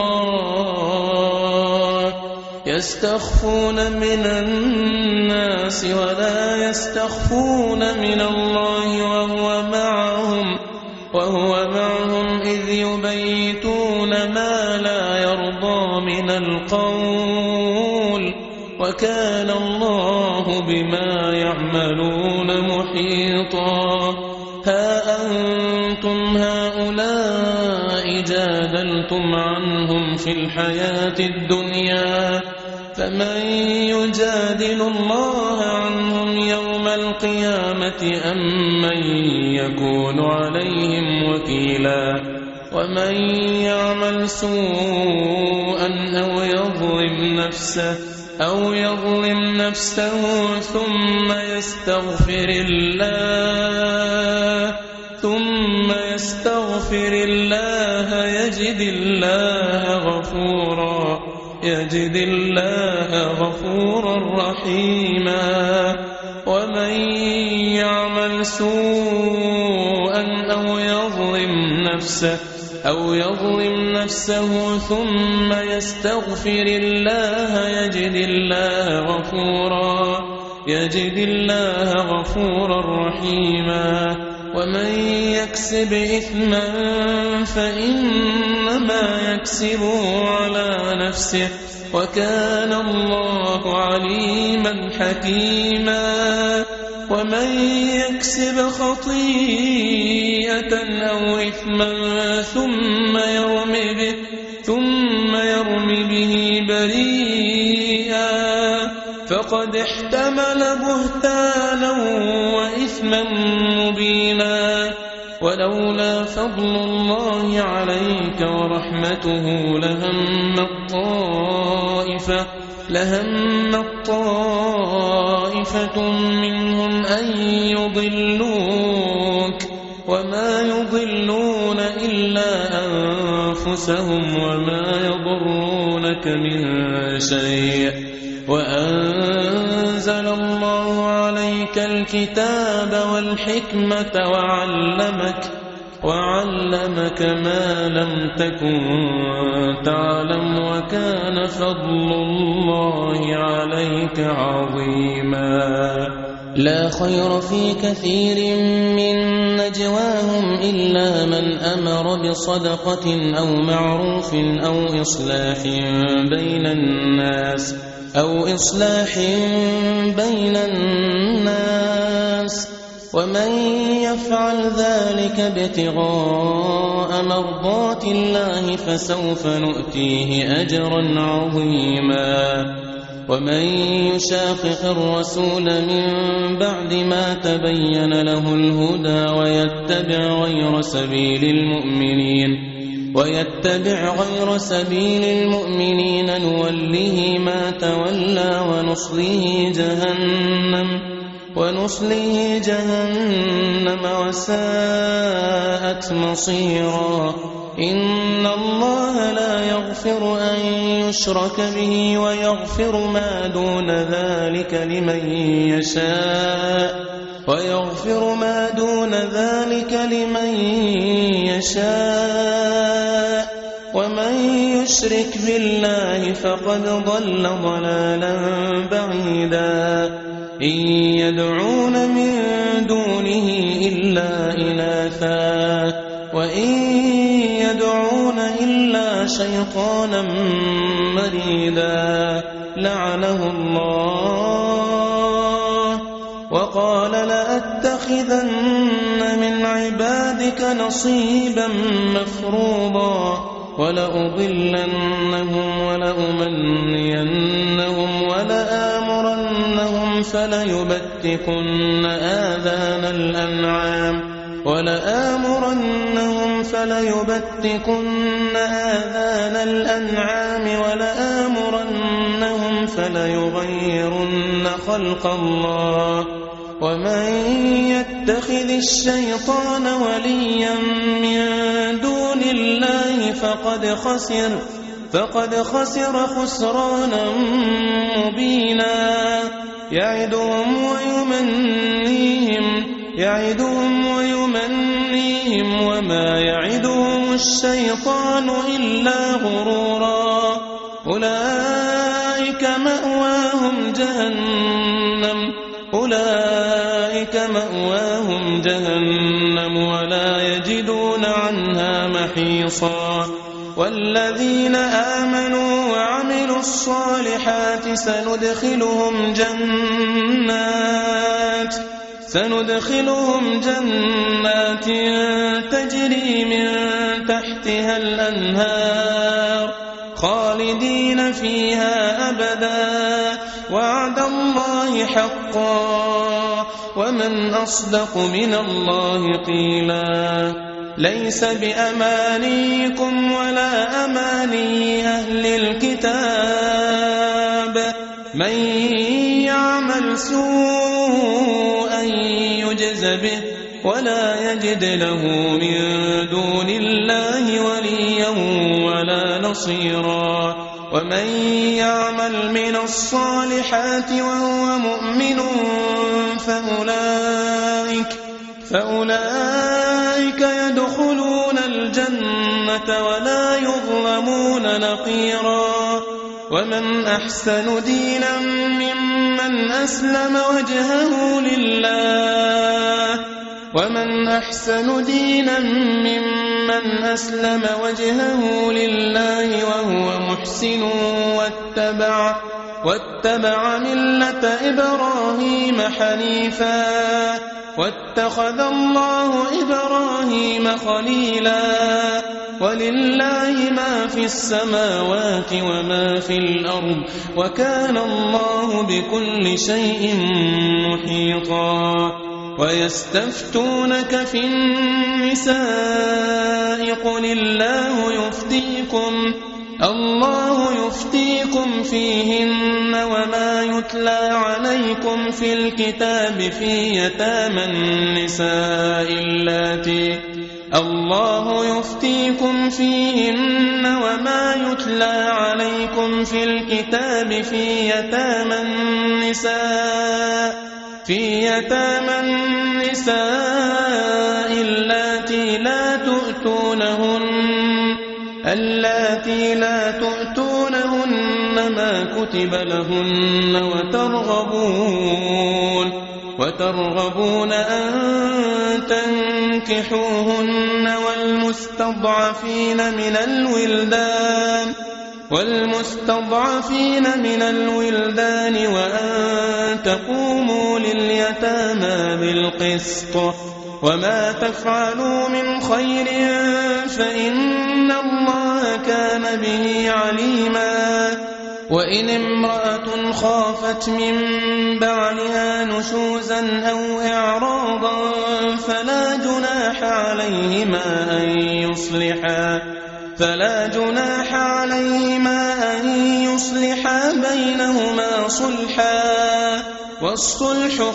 الله يستخفون من الناس ولا يستخفون من الله وهو معهم وهو معهم إذ يبيتون ما لا يرضى من القول وكان الله بما يعملون محيطا. ها أنتم هؤلاء جادلتم عنهم في الحياة الدنيا فمن يجادل الله عنهم يوم القيامة أم من يكون عليهم وكيلا. ومن يعمل سوءا أو يظلم نفسه أو يظلم نفسه ثم يستغفر الله ثم يستغفر الله يجد الله غفورا يجد الله غفورا رحيما. ومن يعمل سوءا أو يظلم نفسه أو يظلم نفسه ثم يستغفر الله يجد الله غفورا يجد الله غفورا رحيما. ومن يكسب إثما فإنما يكسبه على نفسه وكان الله عليما حكيما. ومن يكسب خطيئة أو إثما ثم يرم به ثم يرم به بريئا فقد احتمل بهتانا وإثما مبينا. ولولا فضل الله عليك ورحمته لهم الطائفة لهم الطائفة منهم أن يضلوك وما يضلون إلا أنفسهم وما يضرونك من شيء. وأنزل الله عليك الكتاب والحكمة وعلمك وعلمك ما لم تكن تعلم وكان فضل الله عليك عظيما. لا خير في كثير من نجواهم إلا من أمر بصدقة أو معروف أو إصلاح بين الناس أو إصلاح بين الناس ومن يفعل ذلك ابتغاء مرضات الله فسوف نؤتيه أجرا عظيما. ومن يشاقق الرسول من بعد ما تبين له الهدى ويتبع غير سبيل المؤمنين ويتبع غير سبيل المؤمنين نوله ما تولى ونصله جهنم ونصله جهنم وساءت مصيرا. إن الله لا يغفر أن يشرك به ويغفر ما دون ذلك لمن يشاء ويغفر ما دون ذلك لمن يشاء. ومن يشرك بالله فقد ضل ضلالا بعيدا. إن يدعون من دونه إلا إناثا وإن يدعون إلا شيطانا مريدا لعنه الله وقال لأتخذن من عبادك نصيبا مفروضا ولأضلنهم ولأمنينهم ولآمرنهم فليبتكن آذان الأنعام ولآمرنهم فليبتكن آذان الأنعام ولآمرنهم فليغيرن خلق الله. ومن يتخذ الشيطان وليا من دون الله فقد خسر فقد خسر خسرانا مبينا. يعدهم ويمنيهم يعدهم ويمنيهم وما يعدهم الشيطان إلا غرورا. أولئك مأواهم جهنم أولئك مأواهم جهنم ولا يجدون عنها محيصا. والذين آمنوا وعملوا الصالحات سندخلهم جنات سندخلهم جنات تجري من تحتها الأنهار خالدين فيها أبدا وعد الله حقا ومن أصدق من الله قيلا. ليس بأمانيكم ولا أماني أهل الكتاب من يعمل سوءا يجز به ولا يجد له من دون الله وليا ولا نصيرا ومن يعمل من الصالحات وهو مؤمن فأولئك, فأولئك يدخلون الجنة ولا يظلمون نقيرا ومن أحسن دينا ممن أسلم وجهه لله ومن أحسن دينا ممن أسلم وجهه لله وهو محسن واتبع, واتبع ملة إبراهيم حنيفا واتخذ الله إبراهيم خليلا ولله ما في السماوات وما في الأرض وكان الله بكل شيء محيطا ويستفتونك في النساء قل الله يفتيكم الله يفتيكم فيهن وما يتلى عليكم في الكتاب في يتامى النساء اللاتي الله يفتيكم فيهن وما يتلى عليكم في الكتاب في يتامى النساء في يتامى النساء اللاتي لا تؤتونهن اللاتي لا تؤتونهن ما كتب لهن وترغبون وترغبون أن تنكحوهن والمستضعفين من الولدان والمستضعفين من الولدان وأن تقوموا لليتامى بالقسط وما تفعلوا من خير فإن الله كان به عليما وإن امرأة خافت من بعلها نشوزا أو إعراضا فلا جناح عليهما أن يصلحا فلا جناح عليهما أن يصلحا بينهما صلحا والصلح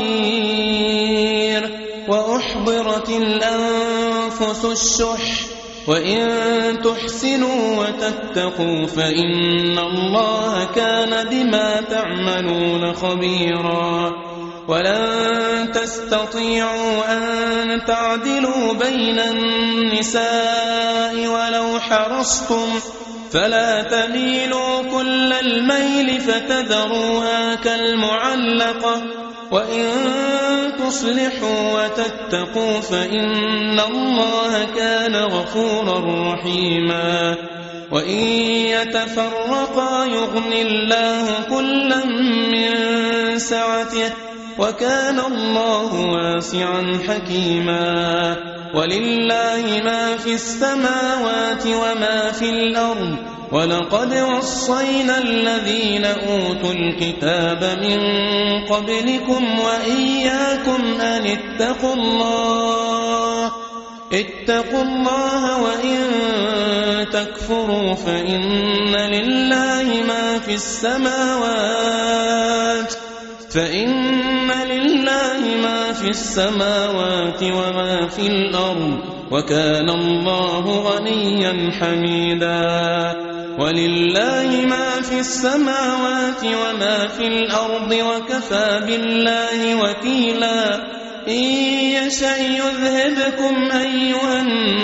خير وأحضرت الأنفس الشح وإن تحسنوا وتتقوا فإن الله كان بما تعملون خبيرا ولن تستطيعوا أن تعدلوا بين النساء ولو حرصتم فلا تميلوا كل الميل فتذروها كالمعلقة وإن تصلحوا وتتقوا فإن الله كان غفورا رحيما وإن يتفرقا يغن الله كلا من سعته وكان الله واسعا حكيما ولله ما في السماوات وما في الأرض ولقد وصينا الذين أوتوا الكتاب من قبلكم وإياكم أن اتقوا الله اتقوا الله وإن تكفروا فإن لله ما في السماوات فإن لله ما في السماوات وما في الأرض وكان الله غنيا حميدا ولله ما في السماوات وما في الأرض وكفى بالله وكيلا إن يشأ يذهبكم أيها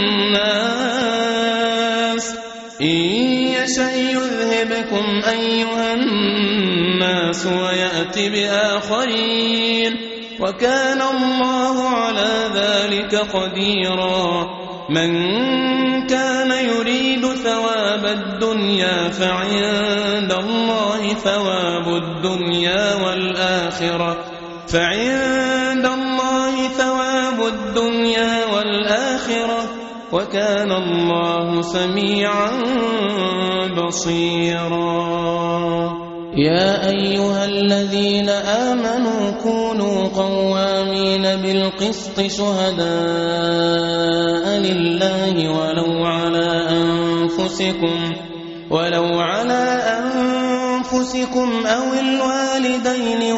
الناس إن يشأ يذهبكم أيها الناس ويأتي بآخرين وكان الله على ذلك قديرا من كان يريد ثواب الدنيا فعند الله ثواب الدنيا والآخرة فعند الله ثواب الدنيا والآخرة وكان الله سميعا بصيرا يا أيها الذين آمنوا كونوا قوامين بالقسط شهداء لله ولو على أنفسكم ولو على أنفسكم أو الوالدين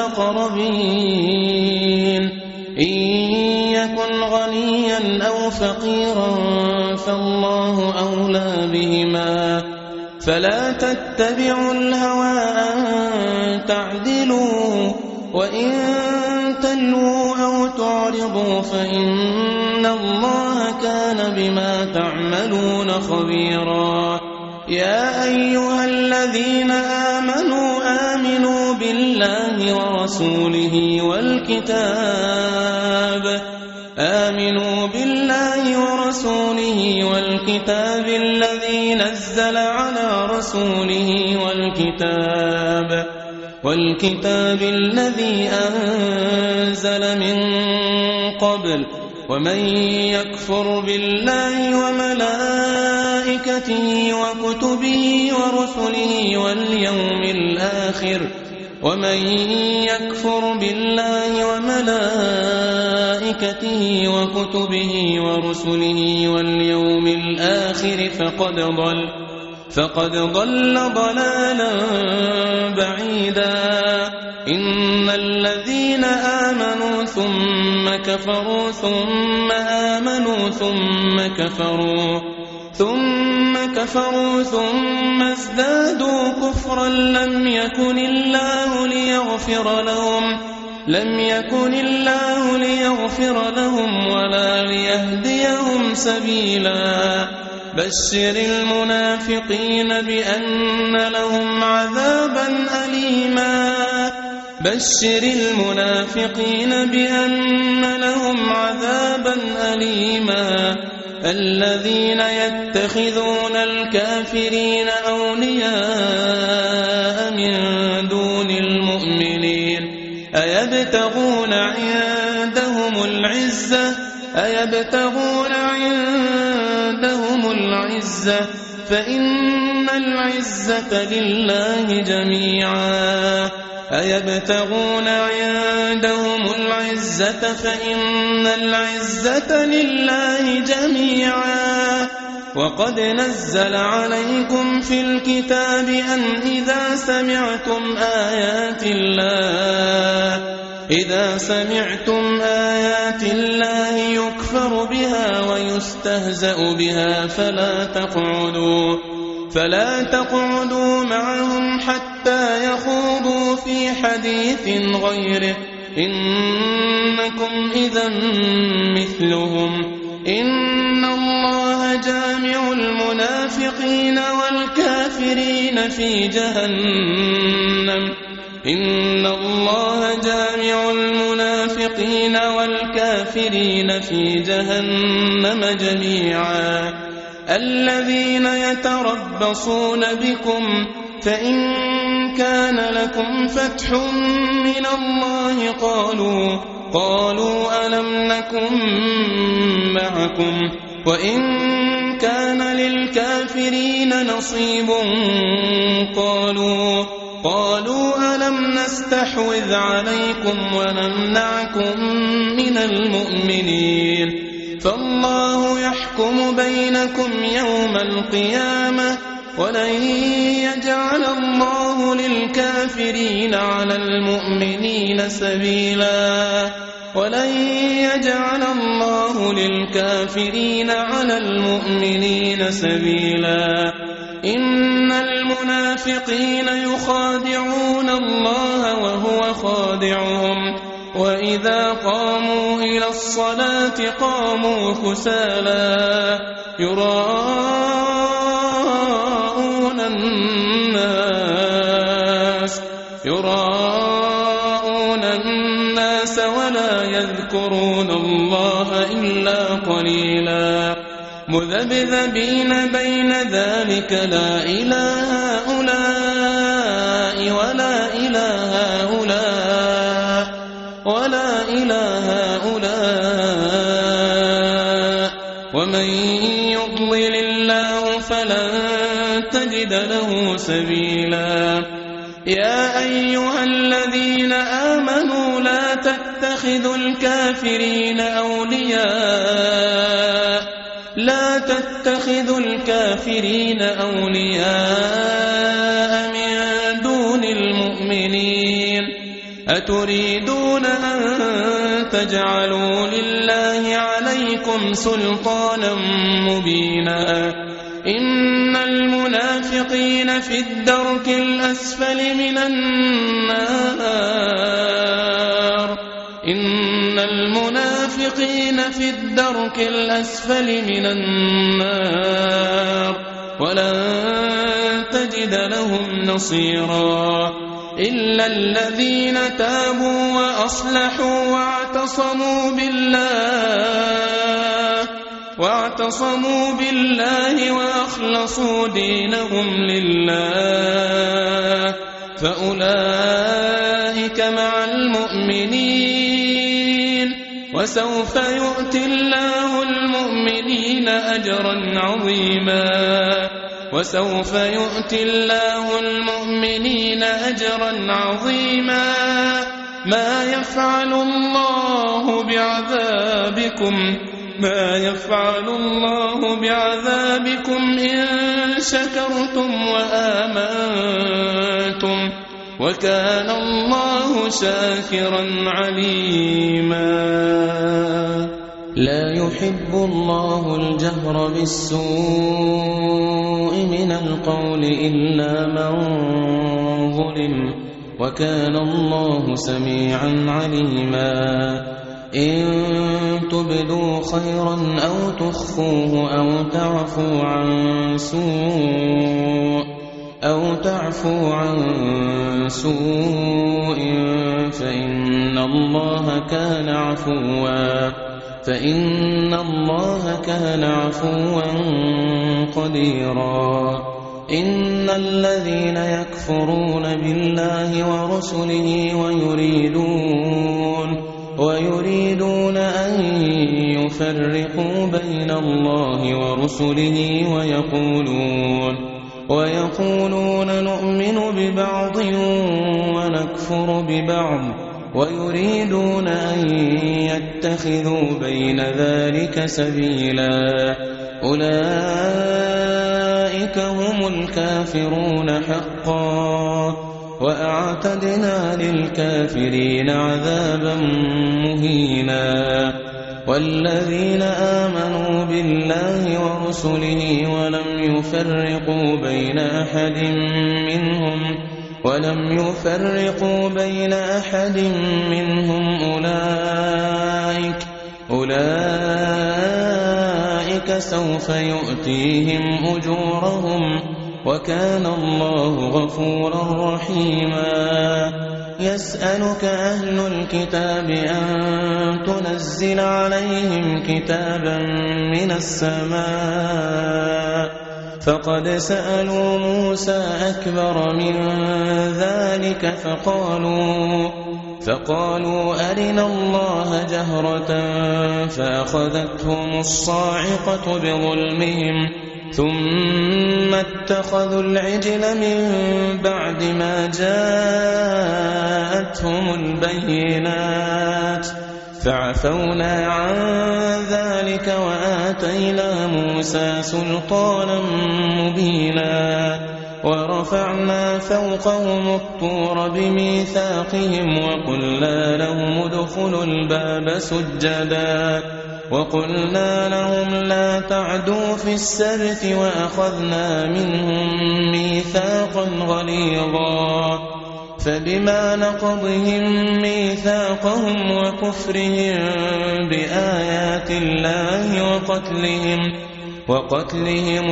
والأقربين إن يكن غنيا أو فقيرا فالله أولى بهما فلا تتبعوا الهوى أن تعدلوا وإن تلووا أو تعرضوا فإن الله كان بما تعملون خبيرا يا أيها الذين آمنوا آمنوا بالله ورسوله والكتاب آمنوا بالله ورسوله والكتاب الذي نزل على رسوله والكتاب والكتاب الذي أنزل من قبل ومن يكفر بالله وملائكته وكتبه ورسله واليوم الآخر ومن يكفر بالله وملائكته وكتبه ورسله واليوم الآخر فقد ضل فقد ضل ضلالا بعيدا إن الذين آمنوا ثم كفروا ثم آمنوا ثم كفروا ثم كفروا ثم ازدادوا كفرا لم يكن الله ليغفر لهم لم يكن الله ليغفر لهم ولا ليهديهم سبيلا بشر المنافقين بأن لهم عذابا أليما بشر المنافقين بأن لهم عذابا أليما الذين يتخذون الكافرين أولياء من دون المؤمنين أيبتغون عندهم العزة أيبتغون عندهم العزة فإن العزة لله جميعا أيبتغون عندهم العزة فإن العزة لله جميعا وقد نزل عليكم في الكتاب أن إذا سمعتم آيات الله إذا سمعتم آيات الله يكفر بها ويستهزأ بها فلا تقعدوا فلا تقعدوا معهم حتى يخوضوا في حديث غيره إنكم إذا مثلهم إن الله جامع المنافقين والكافرين في جهنم إن الله جامع المنافقين والكافرين في جهنم جميعا الذين يتربصون بكم فإن كان لكم فتح من الله قالوا قالوا ألم نكن معكم وإن كان للكافرين نصيب قالوا قالوا ألم نستحوذ عليكم ونمنعكم من المؤمنين فالله يحكم بينكم يوم القيامة ولن يجعل الله للكافرين على المؤمنين سبيلا ولن يجعل الله للكافرين على المؤمنين سبيلا إن المنافقين يخادعون الله وهو خادعهم وإذا قاموا إلى الصلاة قاموا كسالى يراءون الناس يراءون الناس ولا يذكرون الله إلا قليلا مذبذبين بين ذلك لا إله هؤلاء ولا إله هؤلاء ولا إله هؤلاء ومن يضلل الله فلن تجد له سبيلا يا أيها الذين آمنوا لا تتخذوا الكافرين أولياء لا تتخذوا الكافرين أولياء من دون أتريدون أن تجعلوا لله عليكم سلطانا مبينا إن المنافقين في الدرك الأسفل من النار إن المنافقين في الدرك الأسفل من النار ولن تجد لهم نصيرا إلا الذين تابوا وأصلحوا واعتصموا بالله واعتصموا بالله وأخلصوا دينهم لله فأولئك مع المؤمنين وسوف يؤتي الله المؤمنين أجرا عظيما وسوف يؤتي الله المؤمنين أجرا عظيما ما يفعل الله بعذابكم ما يفعل الله بعذابكم إن شكرتم وآمنتم وكان الله شاكرا عليما لا يحب الله الجهر بالسوء من القول إلا من ظلم وكان الله سميعا عليما إن تبدوا خيرا أو تخفوه أو تعفو عن سوء أو تعفو عن سوء فإن الله كان عفوا فإن الله كان عفوا قديرا إن الذين يكفرون بالله ورسله ويريدون ويريدون أن يفرقوا بين الله ورسله ويقولون ويقولون نؤمن ببعض ونكفر ببعض ويريدون أن يتخذوا بين ذلك سبيلا أولئك هم الكافرون حقا وأعتدنا للكافرين عذابا مهينا والذين آمنوا بالله ورسله ولم يفرقوا بين أحد منهم ولم يفرقوا بين أحد منهم أولئك أولئك سوف يؤتيهم أجورهم وكان الله غفورا رحيما يسألك أهل الكتاب أن تنزل عليهم كتابا من السماء فقد سألوا موسى أكبر من ذلك فقالوا فقالوا أرنا الله جهرة فأخذتهم الصاعقة بظلمهم ثم اتخذوا العجل من بعد ما جاءتهم البينات فعفونا عن ذلك وآتينا موسى سلطانا مبينا ورفعنا فوقهم الطور بميثاقهم وقلنا لهم ادخلوا الباب سجدا وقلنا لهم لا تعدوا في السبت وأخذنا منهم ميثاقا غليظا فبما نقضهم ميثاقهم وكفرهم بآيات الله وقتلهم وقتلهم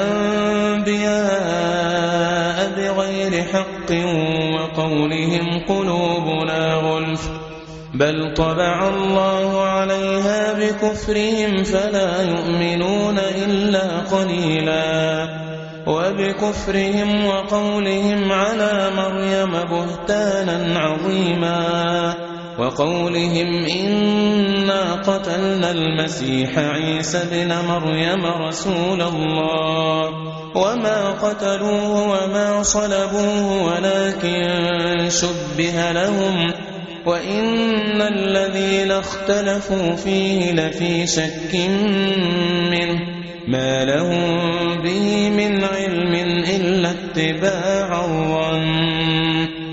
الأنبياء بغير حق وقولهم قلوبنا غلف بل طبع الله عليها بكفرهم فلا يؤمنون إلا قليلا وبكفرهم وقولهم على مريم بهتانا عظيما وقولهم إنا قتلنا المسيح عيسى ابن مريم رسول الله وما قتلوه وما صلبوه ولكن شبه لهم وإن الذين اختلفوا فيه لفي شك منه ما لهم به من علم إلا اتباع الظن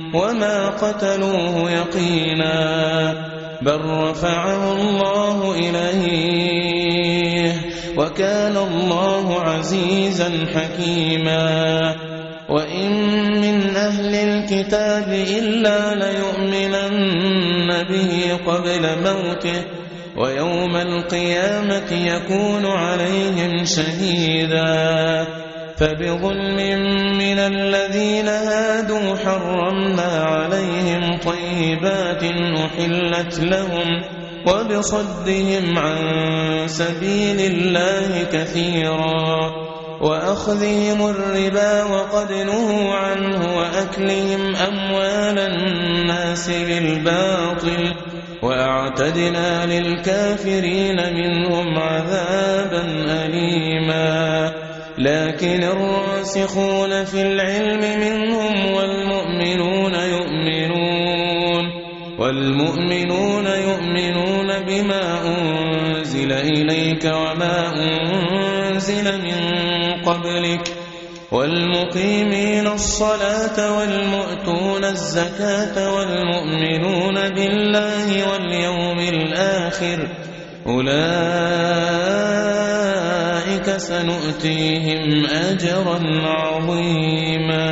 وما قتلوه يقينا بل رفعه الله إليه وكان الله عزيزا حكيما وإن من أهل الكتاب إلا ليؤمنن به قبل موته ويوم القيامة يكون عليهم شهيدا فبظلم من الذين هادوا حرمنا عليهم طيبات أحلت لهم وبصدهم عن سبيل الله كثيرا وأخذهم الربا وقد نهوا عنه وأكلهم أموال الناس بالباطل وأعتدنا للكافرين منهم عذابا أليما لكن الراسخون في العلم منهم والمؤمنون يؤمنون والمؤمنون يؤمنون بما أنزل إليك وما أنزل من قبلك والمقيمين الصلاة والمؤتون الزكاة والمؤمنون بالله واليوم الآخر أولئك سنؤتيهم أجرا عظيما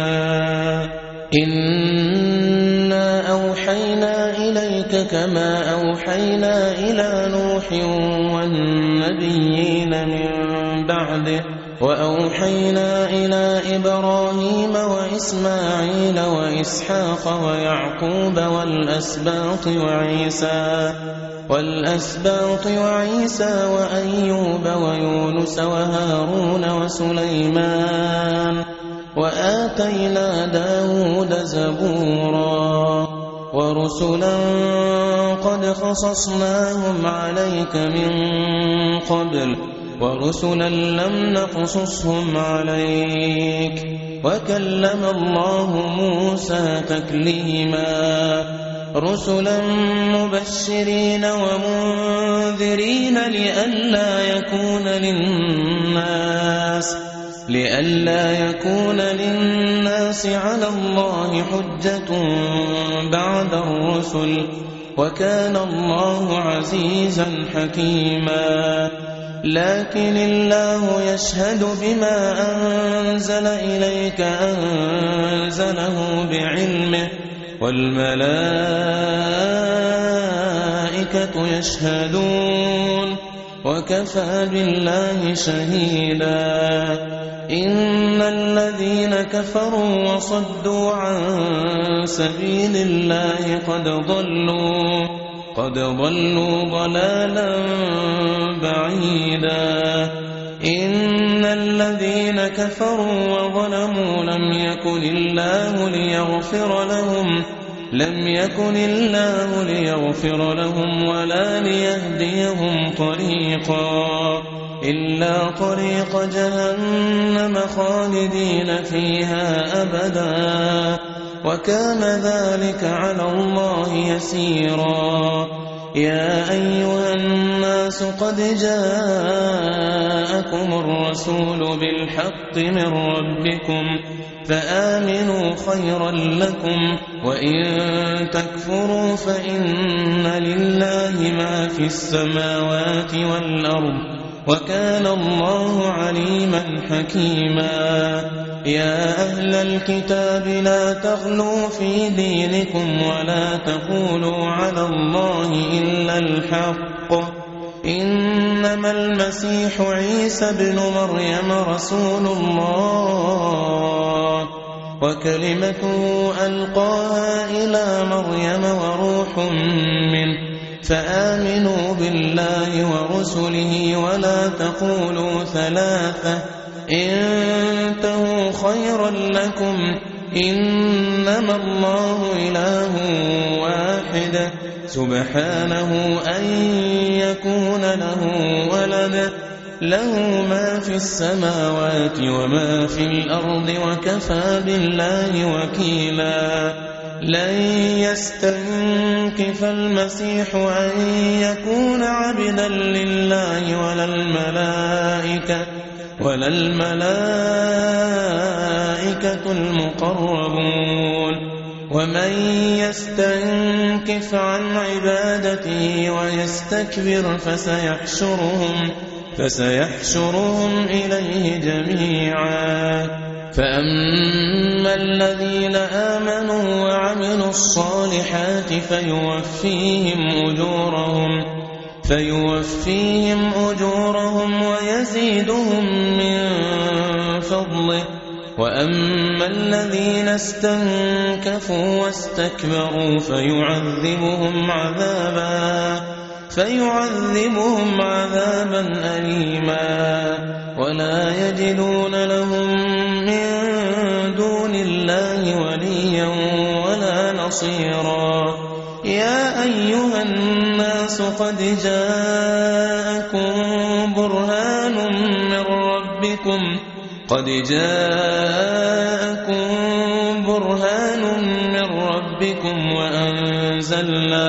إنا أوحينا إليك كما أوحينا إلى نوح والنبيين من بعده وأوحينا إلى إبراهيم وإسماعيل وإسحاق ويعقوب والأسباط وعيسى والأسباط وعيسى وأيوب ويونس وهارون وسليمان وآتينا داود زبورا ورسلا قد خصصناهم عليك من قبل ورسلا لم نقصصهم عليك وكلم الله موسى تكليما رسلا مبشرين ومنذرين لئلا يكون للناس لئلا يكون للناس على الله حجة بعد الرسل وكان الله عزيزا حكيما لكن الله يشهد بما أنزل إليك أنزله بعلمه والملائكة يشهدون وكفى بالله شهيدا إن الذين كفروا وصدوا عن سبيل الله قد ضلوا قد ضلوا ضلالا بعيدا إن الذين كفروا وظلموا لم يكن الله ليغفر لهم لم يكن الله ليغفر لهم ولا ليهديهم طريقا إلا طريق جهنم خالدين فيها أبدا وكان ذلك على الله يسيرا يا أيها الناس قد جاءكم الرسول بالحق من ربكم فآمنوا خيرا لكم وإن تكفروا فإن لله ما في السماوات والأرض وكان الله عليما حكيما يا أهل الكتاب لا تغلوا في دينكم ولا تقولوا على الله إلا الحق إنما المسيح عيسى ابن مريم رسول الله وكلمته ألقاها إلى مريم وروح منه فآمنوا بالله ورسله ولا تقولوا ثلاثة انتهوا خيرا لكم إنما الله إله واحد سبحانه أن يكون له ولد له ما في السماوات وما في الأرض وكفى بالله وكيلا لن يستنكف المسيح أن يكون عبدا لله ولا الملائكة ولا الملائكة المقربون ومن يستنكف عن عبادته ويستكبر فسيحشرهم, فسيحشرهم إليه جميعا. فأما الذين آمنوا وعملوا الصالحات فيوفيهم أجورهم, فيوفيهم أجورهم ويزيدهم من فضله. وأما الذين استنكفوا واستكبروا فيعذبهم عذابا فيعذبهم عذابا أليما ولا يجدون لهم من دون الله وليا ولا نصيرا. يا أيها الناس قد جاءكم برهان من ربكم قد جاءكم برهان من ربكم وأنزلنا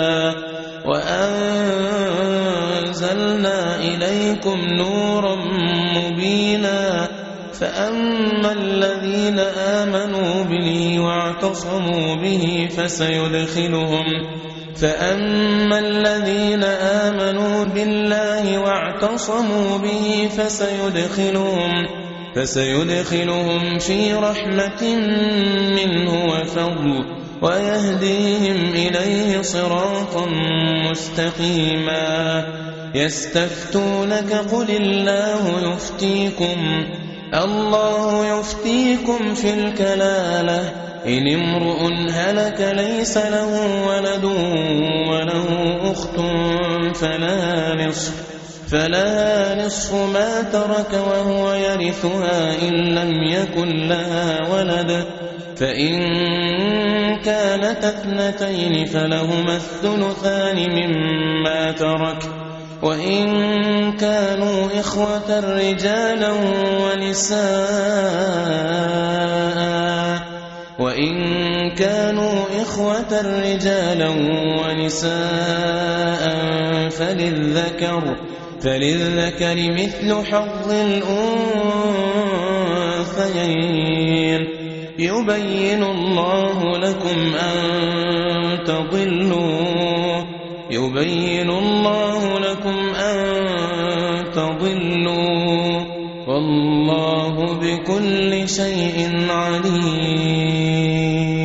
وأنزلنا إليكم نورا مبينا. فأما الذين آمنوا به واعتصموا به فسيدخلهم فأما الذين آمنوا بالله واعتصموا به فسيدخلهم فسيدخلهم في رحمة منه وفضل ويهديهم إليه صراطا مستقيما. يستفتونك قل الله يفتيكم الله يفتيكم في الكلالة إن امرؤ هلك ليس له ولد وله أخت فلا نصف فلها نصف ما ترك وهو يرثها إن لم يكن لها ولد فإن كانت اثنتين فلهما الثلثان مما ترك وإن كانوا إخوة رجالا ونساء وإن كانوا إخوة رجالا ونساء فللذكر فللذكر مثل حظ الأنثيين. يبين الله لكم أن تضلوا يبين الله لكم أن تضلوا والله بكل شيء عليم.